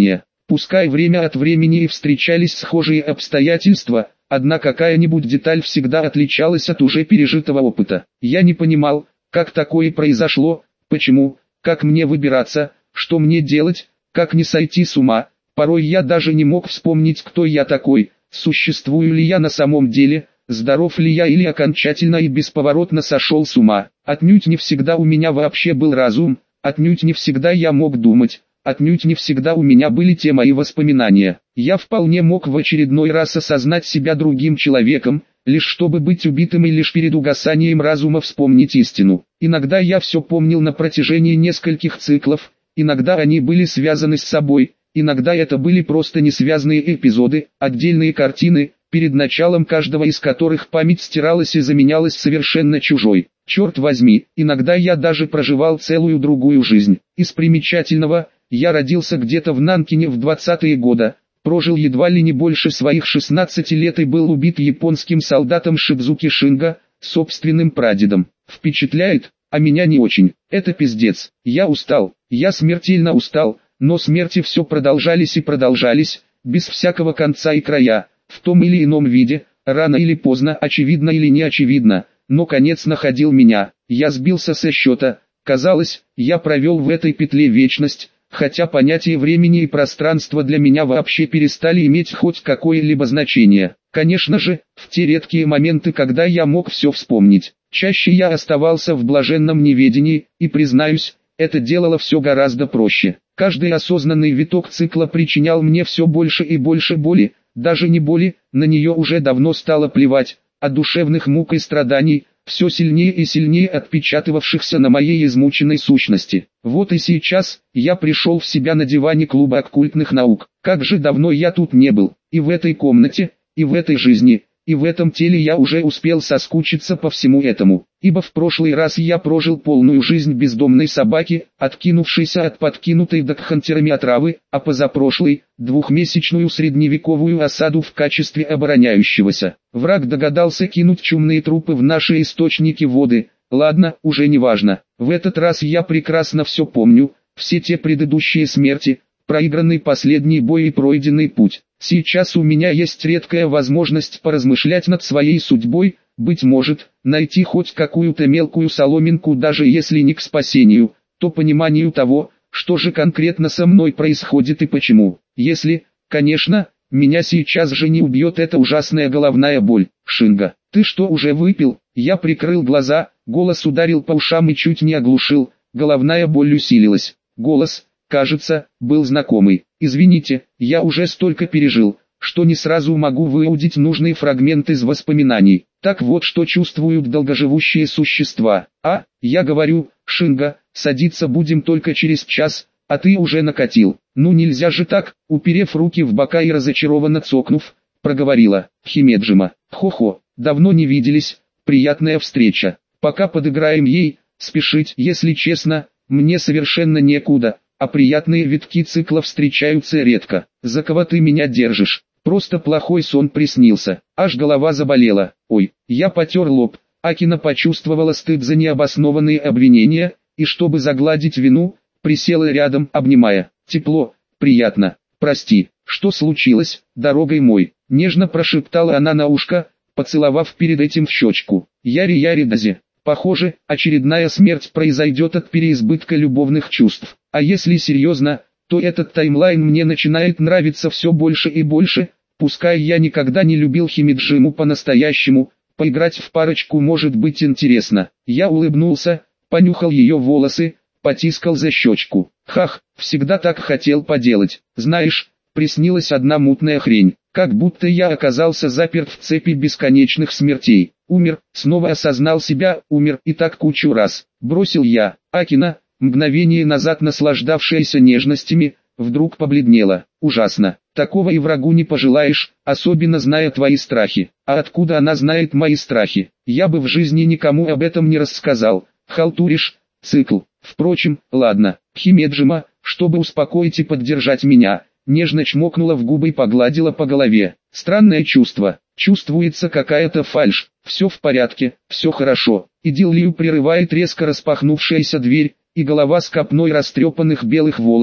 Пускай время от времени и встречались схожие обстоятельства, одна какая-нибудь деталь всегда отличалась от уже пережитого опыта. Я не понимал, как такое произошло, почему, как мне выбираться, что мне делать, как не сойти с ума. Порой я даже не мог вспомнить, кто я такой, существую ли я на самом деле, здоров ли я или окончательно и бесповоротно сошел с ума. Отнюдь не всегда у меня вообще был разум, отнюдь не всегда я мог думать, отнюдь не всегда у меня были те мои воспоминания. Я вполне мог в очередной раз осознать себя другим человеком, лишь чтобы быть убитым и лишь перед угасанием разума вспомнить истину. Иногда я все помнил на протяжении нескольких циклов, иногда они были связаны с собой, иногда это были просто несвязанные эпизоды, отдельные картины, перед началом каждого из которых память стиралась и заменялась совершенно чужой. Черт возьми, иногда я даже проживал целую другую жизнь. Из примечательного, я родился где-то в Нанкине в двадцатые годы, прожил едва ли не больше своих шестнадцати лет и был убит японским солдатом Шидзуки Шинга, собственным прадедом. Впечатляет, а меня не очень. Это пиздец. Я устал, я смертельно устал, но смерти все продолжались и продолжались, без всякого конца и края, в том или ином виде, рано или поздно, очевидно или не очевидно, но конец находил меня. Я сбился со счета, казалось, я провел в этой петле вечность, хотя понятия времени и пространства для меня вообще перестали иметь хоть какое-либо значение. Конечно же, в те редкие моменты, когда я мог все вспомнить, чаще я оставался в блаженном неведении, и признаюсь, это делало все гораздо проще. Каждый осознанный виток цикла причинял мне все больше и больше боли, даже не боли, на нее уже давно стало плевать, а душевных мук и страданий, все сильнее и сильнее отпечатывавшихся на моей измученной сущности. Вот и сейчас, я пришел в себя на диване клуба оккультных наук. Как же давно я тут не был, и в этой комнате, и в этой жизни, и в этом теле я уже успел соскучиться по всему этому. Ибо в прошлый раз я прожил полную жизнь бездомной собаки, откинувшейся от подкинутой дакхантерами отравы, а позапрошлый – двухмесячную средневековую осаду в качестве обороняющегося. Враг догадался кинуть чумные трупы в наши источники воды. Ладно, уже не важно. В этот раз я прекрасно все помню, все те предыдущие смерти, проигранный последний бой и пройденный путь. Сейчас у меня есть редкая возможность поразмышлять над своей судьбой, быть может, найти хоть какую-то мелкую соломинку, даже если не к спасению, то пониманию того, что же конкретно со мной происходит и почему. Если, конечно, меня сейчас же не убьет эта ужасная головная боль. Шинга, ты что, уже выпил? Я прикрыл глаза, голос ударил по ушам и чуть не оглушил, головная боль усилилась. Голос, кажется, был знакомый. Извините, я уже столько пережил, что не сразу могу выудить нужные фрагменты из воспоминаний. Так вот, что чувствуют долгоживущие существа. А, я говорю, Шинга, садиться будем только через час, а ты уже накатил. Ну нельзя же так, уперев руки в бока и разочарованно цокнув, проговорила Химеджима. Хо-хо, давно не виделись, приятная встреча. Пока подыграем ей, спешить, если честно, мне совершенно некуда, а приятные витки цикла встречаются редко. За кого ты меня держишь? Просто плохой сон приснился, аж голова заболела. Ой, я потер лоб. Акина почувствовала стыд за необоснованные обвинения, и чтобы загладить вину, присела рядом, обнимая. Тепло, приятно. Прости, что случилось, дорогой мой? Нежно прошептала она на ушко, поцеловав перед этим в щечку. Яри-яри дази. Похоже, очередная смерть произойдет от переизбытка любовных чувств. А если серьезно, то этот таймлайн мне начинает нравиться все больше и больше. Пускай я никогда не любил Химеджиму по-настоящему, поиграть в парочку может быть интересно. Я улыбнулся, понюхал ее волосы, потискал за щечку. Хах, всегда так хотел поделать. Знаешь, приснилась одна мутная хрень, как будто я оказался заперт в цепи бесконечных смертей. Умер, снова осознал себя, умер и так кучу раз. Бросил я. Акина, мгновение назад наслаждавшаяся нежностями, вдруг побледнела. Ужасно. Такого и врагу не пожелаешь, особенно зная твои страхи. А откуда она знает мои страхи? Я бы в жизни никому об этом не рассказал. Халтуришь, цикл. Впрочем, ладно. Химеджима, чтобы успокоить и поддержать меня, нежно чмокнула в губы и погладила по голове. Странное чувство. Чувствуется какая-то фальшь. Все в порядке, все хорошо. Идиллию прерывает резко распахнувшаяся дверь, и голова с копной растрепанных белых волос.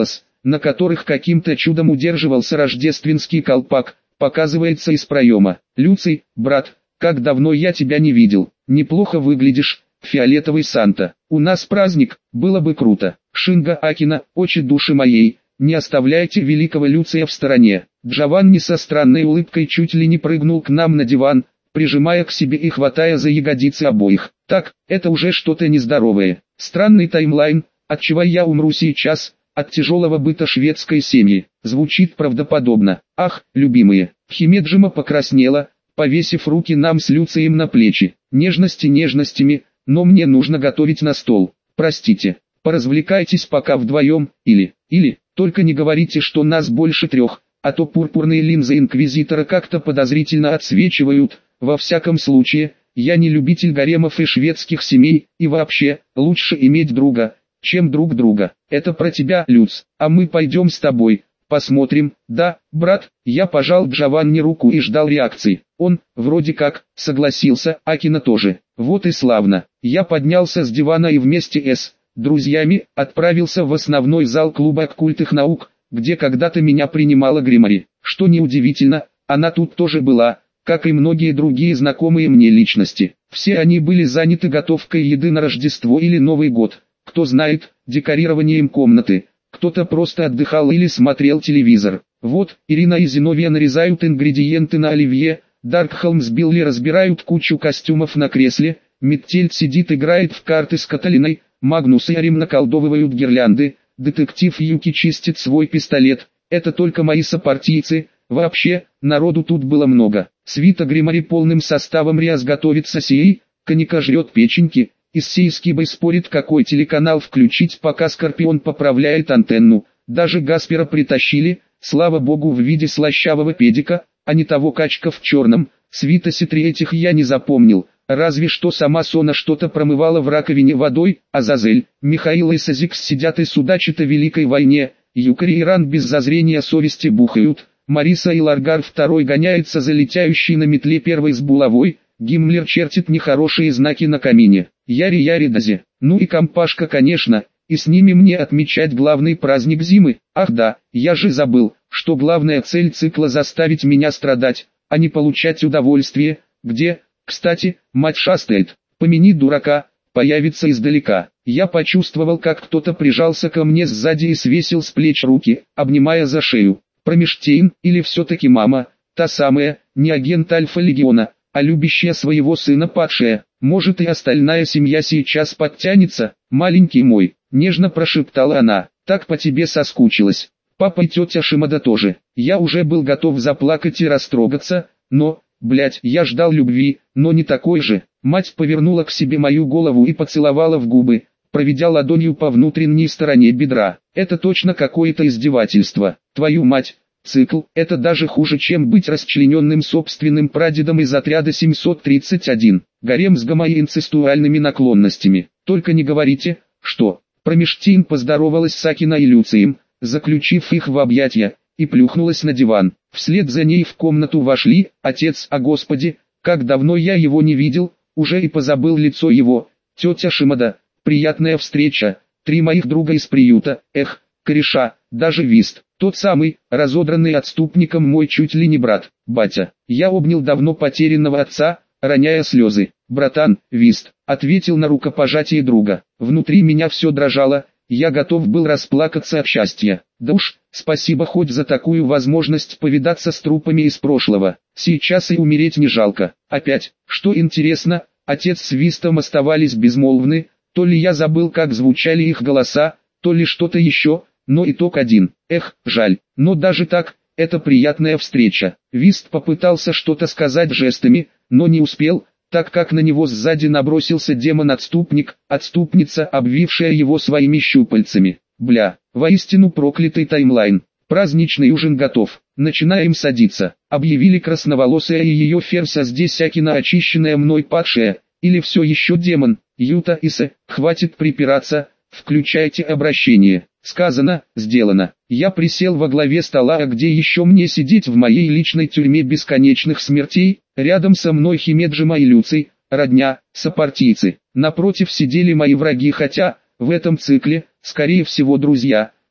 на которых каким-то чудом удерживался рождественский колпак, показывается из проема. «Люций, брат, как давно я тебя не видел, неплохо выглядишь, фиолетовый Санта. У нас праздник, было бы круто. Шинга Акина, очи души моей, не оставляйте великого Люция в стороне». Джованни со странной улыбкой чуть ли не прыгнул к нам на диван, прижимая к себе и хватая за ягодицы обоих. «Так, это уже что-то нездоровое. Странный таймлайн, отчего я умру сейчас, от тяжелого быта шведской семьи». Звучит правдоподобно. «Ах, любимые». Химеджима покраснела, повесив руки нам с Люцием на плечи. «Нежности нежностями, но мне нужно готовить на стол. Простите, поразвлекайтесь пока вдвоем, или, или, только не говорите, что нас больше трех, а то пурпурные линзы Инквизитора как-то подозрительно отсвечивают. Во всяком случае, я не любитель гаремов и шведских семей, и вообще, лучше иметь друга, чем друг друга. Это про тебя, Люц, а мы пойдем с тобой, посмотрим». «Да, брат». Я пожал Джованни руку и ждал реакции. Он, вроде как, согласился, Акина тоже. Вот и славно. Я поднялся с дивана и вместе с друзьями отправился в основной зал клуба оккультных наук, где когда-то меня принимала Гримари. Что неудивительно, она тут тоже была, как и многие другие знакомые мне личности. Все они были заняты готовкой еды на Рождество или Новый год, кто знает, декорированием комнаты, кто-то просто отдыхал или смотрел телевизор. Вот, Ирина и Зиновия нарезают ингредиенты на оливье, Даркхолм с Билли разбирают кучу костюмов на кресле, Миттельд сидит играет в карты с Каталиной, Магнус и Арим наколдовывают гирлянды, детектив Юки чистит свой пистолет. Это только мои сопартийцы, вообще, народу тут было много. Свита Гримари полным составом Риас готовится сей, Каника жрет печеньки, Иссей с Кибой спорит, какой телеканал включить, пока Скорпион поправляет антенну. Даже Гаспера притащили, слава богу, в виде слащавого педика, а не того качка в черном. Свита Ситри этих я не запомнил, разве что сама Сона что-то промывала в раковине водой, а Зазель, Михаил и Сазикс сидят и судачат о Великой войне, Юкари и Ран без зазрения совести бухают, Мариса и Ларгар второй гоняется за летящей на метле первой с булавой, Гиммлер чертит нехорошие знаки на камине, Яри-Яри-Дази, ну и компашка, конечно, и с ними мне отмечать главный праздник зимы. Ах да, я же забыл, что главная цель цикла заставить меня страдать, а не получать удовольствие, где, кстати, мать шастает, помяни дурака, появится издалека. Я почувствовал, как кто-то прижался ко мне сзади и свесил с плеч руки, обнимая за шею. Промештейн, или все-таки мама, та самая, не агент Альфа-Легиона, а любящая своего сына падшая. Может и остальная семья сейчас подтянется, маленький мой, нежно прошептала она, так по тебе соскучилась. Папа и тетя Шимада тоже. Я уже был готов заплакать и растрогаться, но, блять, я ждал любви, но не такой же. Мать повернула к себе мою голову и поцеловала в губы, проведя ладонью по внутренней стороне бедра. Это точно какое-то издевательство. Твою мать, цикл, это даже хуже, чем быть расчлененным собственным прадедом из отряда семьсот тридцать один. Гарем с гомоинцестуальными наклонностями. Только не говорите, что... Промештейн поздоровалась с Акино и Люцием, заключив их в объятия, и плюхнулась на диван. Вслед за ней в комнату вошли, отец, а господи, как давно я его не видел, уже и позабыл лицо его, тетя Шимада, приятная встреча, три моих друга из приюта, эх, кореша, даже Вист, тот самый, разодранный отступником мой чуть ли не брат, батя. Я обнял давно потерянного отца, роняя слезы. «Братан, Вист», ответил на рукопожатие друга. Внутри меня все дрожало, я готов был расплакаться от счастья. Да уж, спасибо хоть за такую возможность повидаться с трупами из прошлого. Сейчас и умереть не жалко. Опять, что интересно, отец с Вистом оставались безмолвны, то ли я забыл, как звучали их голоса, то ли что-то еще, но итог один. Эх, жаль, но даже так, это приятная встреча. Вист попытался что-то сказать жестами, но не успел, так как на него сзади набросился демон-отступник, отступница, обвившая его своими щупальцами. Бля, воистину проклятый таймлайн. Праздничный ужин готов. Начинаем садиться. Объявили красноволосая и ее ферзь, а здесь Акина очищенная мной падшая, или все еще демон. Юта и Се, хватит припираться, включайте обращение. Сказано, сделано. Я присел во главе стола, а где еще мне сидеть в моей личной тюрьме бесконечных смертей? Рядом со мной Химеджима и Люций, родня, сопартийцы. Напротив сидели мои враги, хотя, в этом цикле, скорее всего друзья.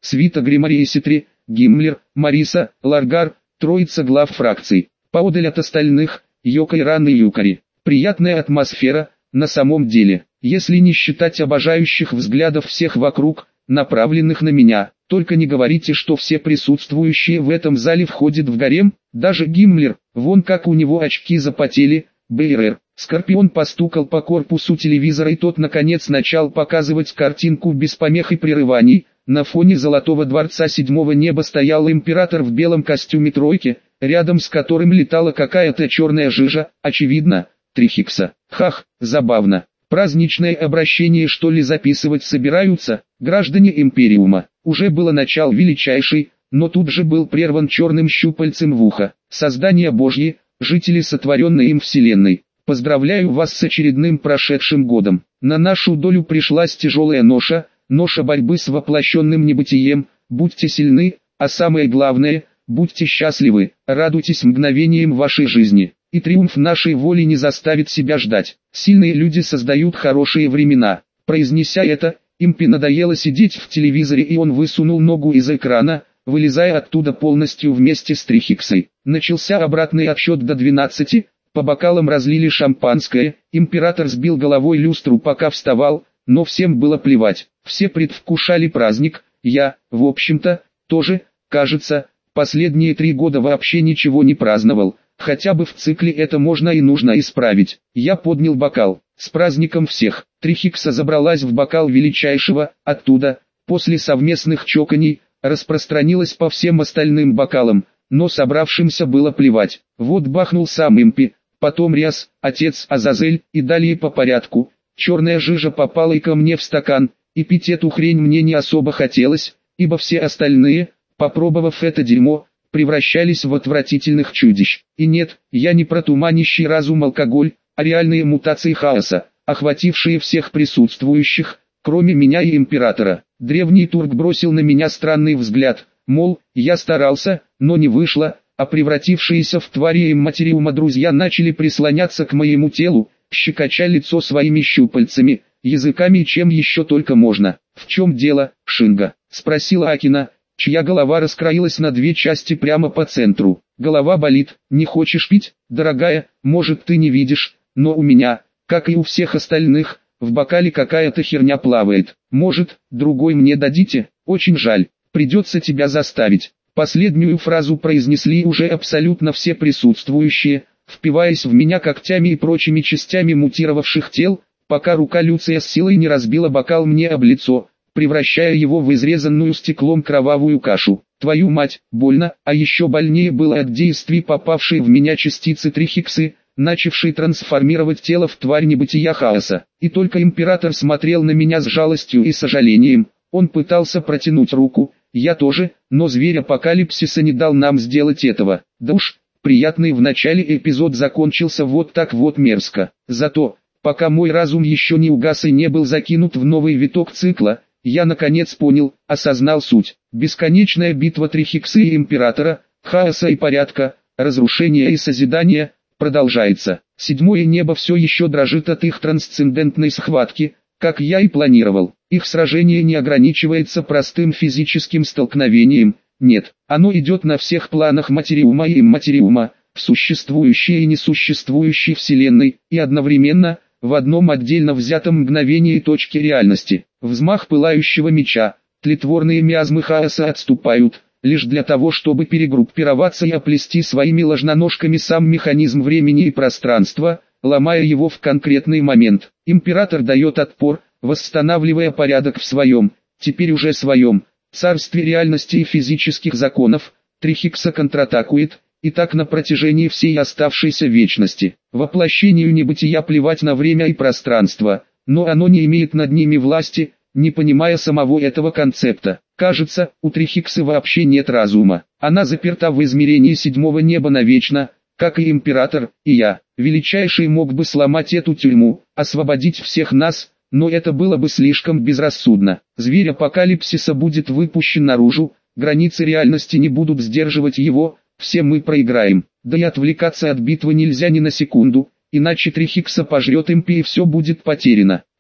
свита Гримари и Ситри, Гиммлер, Мариса, Ларгар, троица глав фракций. Поодаль от остальных, Йока, Иран и Юкари. Приятная атмосфера, на самом деле, если не считать обожающих взглядов всех вокруг, направленных на меня. Только не говорите, что все присутствующие в этом зале входят в гарем, даже Гиммлер, вон как у него очки запотели, БРР. Скорпион постукал по корпусу телевизора, и тот наконец начал показывать картинку без помех и прерываний. На фоне золотого дворца седьмого неба стоял император в белом костюме тройки, рядом с которым летала какая-то черная жижа, очевидно, Трихикса. Хах, забавно. Праздничное обращение что ли записывать собираются, граждане Империума? Уже было начало величайший, но тут же был прерван черным щупальцем в ухо. Создание Божье, жители сотворенной им вселенной. Поздравляю вас с очередным прошедшим годом. На нашу долю пришлась тяжелая ноша, ноша борьбы с воплощенным небытием. Будьте сильны, а самое главное, будьте счастливы, радуйтесь мгновениям вашей жизни. И триумф нашей воли не заставит себя ждать. Сильные люди создают хорошие времена. Произнеся это, Импи надоело сидеть в телевизоре, и он высунул ногу из экрана, вылезая оттуда полностью вместе с Трихиксой. Начался обратный отсчет до двенадцати, по бокалам разлили шампанское, император сбил головой люстру пока вставал, но всем было плевать. Все предвкушали праздник, я, в общем-то, тоже, кажется, последние три года вообще ничего не праздновал. Хотя бы в цикле это можно и нужно исправить. Я поднял бокал. С праздником всех. Трихикса забралась в бокал величайшего, оттуда, после совместных чоканий, распространилась по всем остальным бокалам, но собравшимся было плевать. Вот бахнул сам Импи, потом Риас, отец Азазель, и далее по порядку. Черная жижа попала и ко мне в стакан, и пить эту хрень мне не особо хотелось, ибо все остальные, попробовав это дерьмо, превращались в отвратительных чудищ. И нет, я не про туманящий разум алкоголь, а реальные мутации хаоса, охватившие всех присутствующих, кроме меня и императора. Древний турк бросил на меня странный взгляд, мол, я старался, но не вышло, а превратившиеся в твари имматериума друзья начали прислоняться к моему телу, щекоча лицо своими щупальцами, языками и чем еще только можно. «В чем дело, Шинга?» — спросила Акина, чья голова раскроилась на две части прямо по центру. «Голова болит, не хочешь пить, дорогая? Может, ты не видишь, но у меня, как и у всех остальных, в бокале какая-то херня плавает. Может, другой мне дадите? Очень жаль, придется тебя заставить». Последнюю фразу произнесли уже абсолютно все присутствующие, впиваясь в меня когтями и прочими частями мутировавших тел, пока рука Люция с силой не разбила бокал мне об лицо, превращая его в изрезанную стеклом кровавую кашу. Твою мать, больно, а еще больнее было от действий попавшей в меня частицы Трихиксы, начавшей трансформировать тело в тварь небытия хаоса. И только император смотрел на меня с жалостью и сожалением. Он пытался протянуть руку, я тоже, но зверь апокалипсиса не дал нам сделать этого. Да уж, приятный в начале эпизод закончился вот так вот мерзко. Зато, пока мой разум еще не угас и не был закинут в новый виток цикла, я наконец понял, осознал суть. Бесконечная битва Трихиксы и Императора, хаоса и порядка, разрушения и созидания, продолжается. Седьмое небо все еще дрожит от их трансцендентной схватки, как я и планировал. Их сражение не ограничивается простым физическим столкновением, нет, оно идет на всех планах материума и имматериума, в существующей и несуществующей вселенной, и одновременно, в одном отдельно взятом мгновении точки реальности. Взмах пылающего меча, тлетворные миазмы хаоса отступают, лишь для того чтобы перегруппироваться и оплести своими ложноножками сам механизм времени и пространства, ломая его в конкретный момент. Император дает отпор, восстанавливая порядок в своем, теперь уже своем, царстве реальности и физических законов. Трихикса контратакует, и так на протяжении всей оставшейся вечности. Воплощению небытия плевать на время и пространство, но оно не имеет над ними власти, не понимая самого этого концепта. Кажется, у Трихиксы вообще нет разума. Она заперта в измерении седьмого неба навечно, как и император, и я. Величайший мог бы сломать эту тюрьму, освободить всех нас, но это было бы слишком безрассудно. Зверь апокалипсиса будет выпущен наружу, границы реальности не будут сдерживать его, все мы проиграем. Да и отвлекаться от битвы нельзя ни на секунду, иначе Трихикса пожрет Импи и все будет потеряно.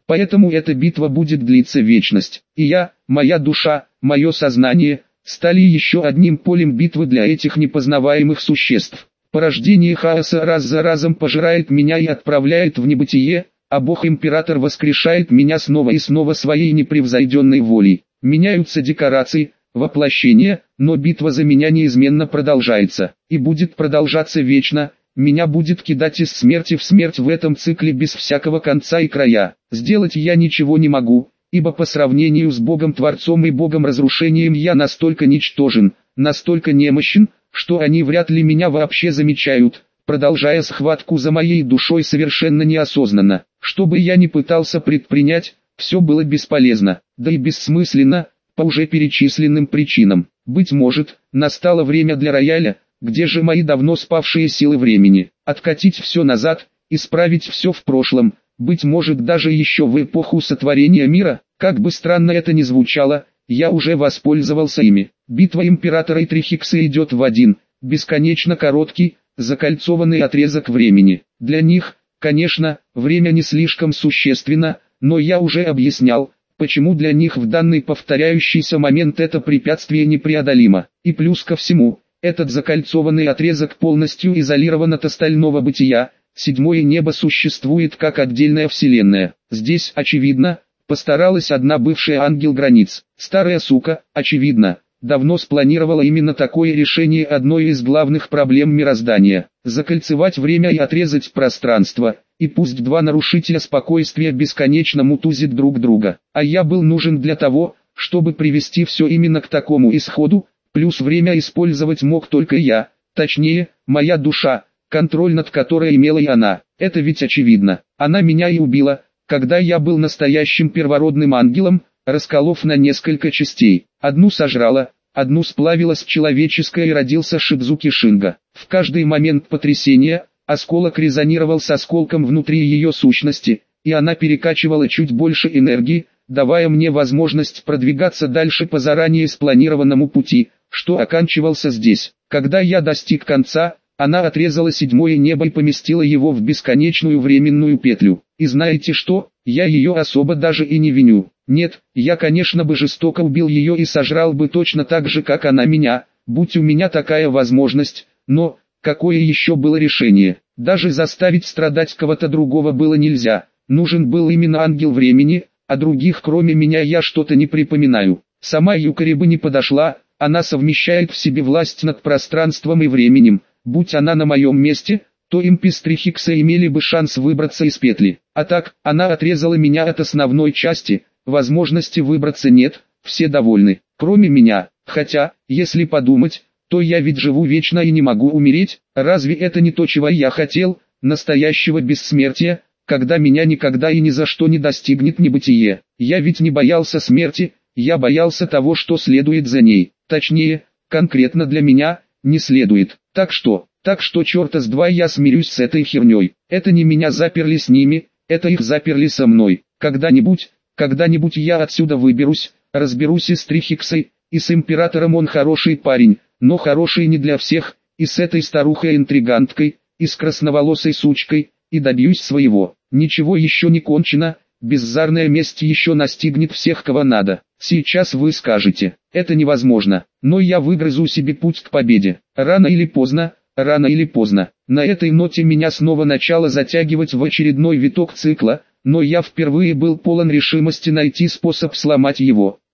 Поэтому эта битва будет длиться вечность. И я, моя душа, мое сознание, стали еще одним полем битвы для этих непознаваемых существ. Порождение хаоса раз за разом пожирает меня и отправляет в небытие, а Бог-Император воскрешает меня снова и снова своей непревзойденной волей. Меняются декорации, воплощения, но битва за меня неизменно продолжается, и будет продолжаться вечно. Меня будет кидать из смерти в смерть в этом цикле без всякого конца и края. Сделать я ничего не могу, ибо по сравнению с Богом-Творцом и Богом-Разрушением я настолько ничтожен, настолько немощен, что они вряд ли меня вообще замечают, продолжая схватку за моей душой совершенно неосознанно. Что бы я ни пытался предпринять, все было бесполезно, да и бессмысленно, по уже перечисленным причинам. Быть может, настало время для рояля. Где же мои давно спавшие силы времени? Откатить все назад, исправить все в прошлом, быть может даже еще в эпоху сотворения мира? Как бы странно это ни звучало, я уже воспользовался ими. Битва Императора и Трихикса идет в один, бесконечно короткий, закольцованный отрезок времени. Для них, конечно, время не слишком существенно, но я уже объяснял, почему для них в данный повторяющийся момент это препятствие непреодолимо. И плюс ко всему, этот закольцованный отрезок полностью изолирован от остального бытия, седьмое небо существует как отдельная вселенная. Здесь, очевидно, постаралась одна бывшая ангел границ. Старая сука, очевидно, давно спланировала именно такое решение одной из главных проблем мироздания. Закольцевать время и отрезать пространство, и пусть два нарушителя спокойствия бесконечно мутузят друг друга. А я был нужен для того, чтобы привести все именно к такому исходу. Плюс время использовать мог только я, точнее, моя душа, контроль над которой имела и она. Это ведь очевидно. Она меня и убила, когда я был настоящим первородным ангелом, расколов на несколько частей. Одну сожрала, одну сплавила с человеческой и родился Шидзуки Шинга. В каждый момент потрясения, осколок резонировал с осколком внутри ее сущности, и она перекачивала чуть больше энергии, давая мне возможность продвигаться дальше по заранее спланированному пути, что оканчивался здесь. Когда я достиг конца, она отрезала седьмое небо и поместила его в бесконечную временную петлю. И знаете что, я ее особо даже и не виню. Нет, я конечно бы жестоко убил ее и сожрал бы точно так же как она меня, будь у меня такая возможность, но, какое еще было решение? Даже заставить страдать кого-то другого было нельзя, нужен был именно ангел времени, а других кроме меня я что-то не припоминаю. Сама Юкари бы не подошла. Она совмещает в себе власть над пространством и временем. Будь она на моем месте, то импис Трихикса имели бы шанс выбраться из петли. А так, она отрезала меня от основной части, возможности выбраться нет, все довольны, кроме меня. Хотя, если подумать, то я ведь живу вечно и не могу умереть. Разве это не то, чего я хотел, настоящего бессмертия, когда меня никогда и ни за что не достигнет небытие? Я ведь не боялся смерти, я боялся того, что следует за ней. Точнее, конкретно для меня, не следует. Так что, так что черта с два я смирюсь с этой херней. Это не меня заперли с ними, это их заперли со мной. Когда-нибудь, когда-нибудь я отсюда выберусь, разберусь и с Трихиксой, и с Императором. Он хороший парень, но хороший не для всех, и с этой старухой-интриганткой, и с красноволосой сучкой, и добьюсь своего. Ничего еще не кончено. Беззарная месть еще настигнет всех, кого надо. Сейчас вы скажете, это невозможно, но я выгрызу себе путь к победе. Рано или поздно, рано или поздно. На этой ноте меня снова начало затягивать в очередной виток цикла, но я впервые был полон решимости найти способ сломать его.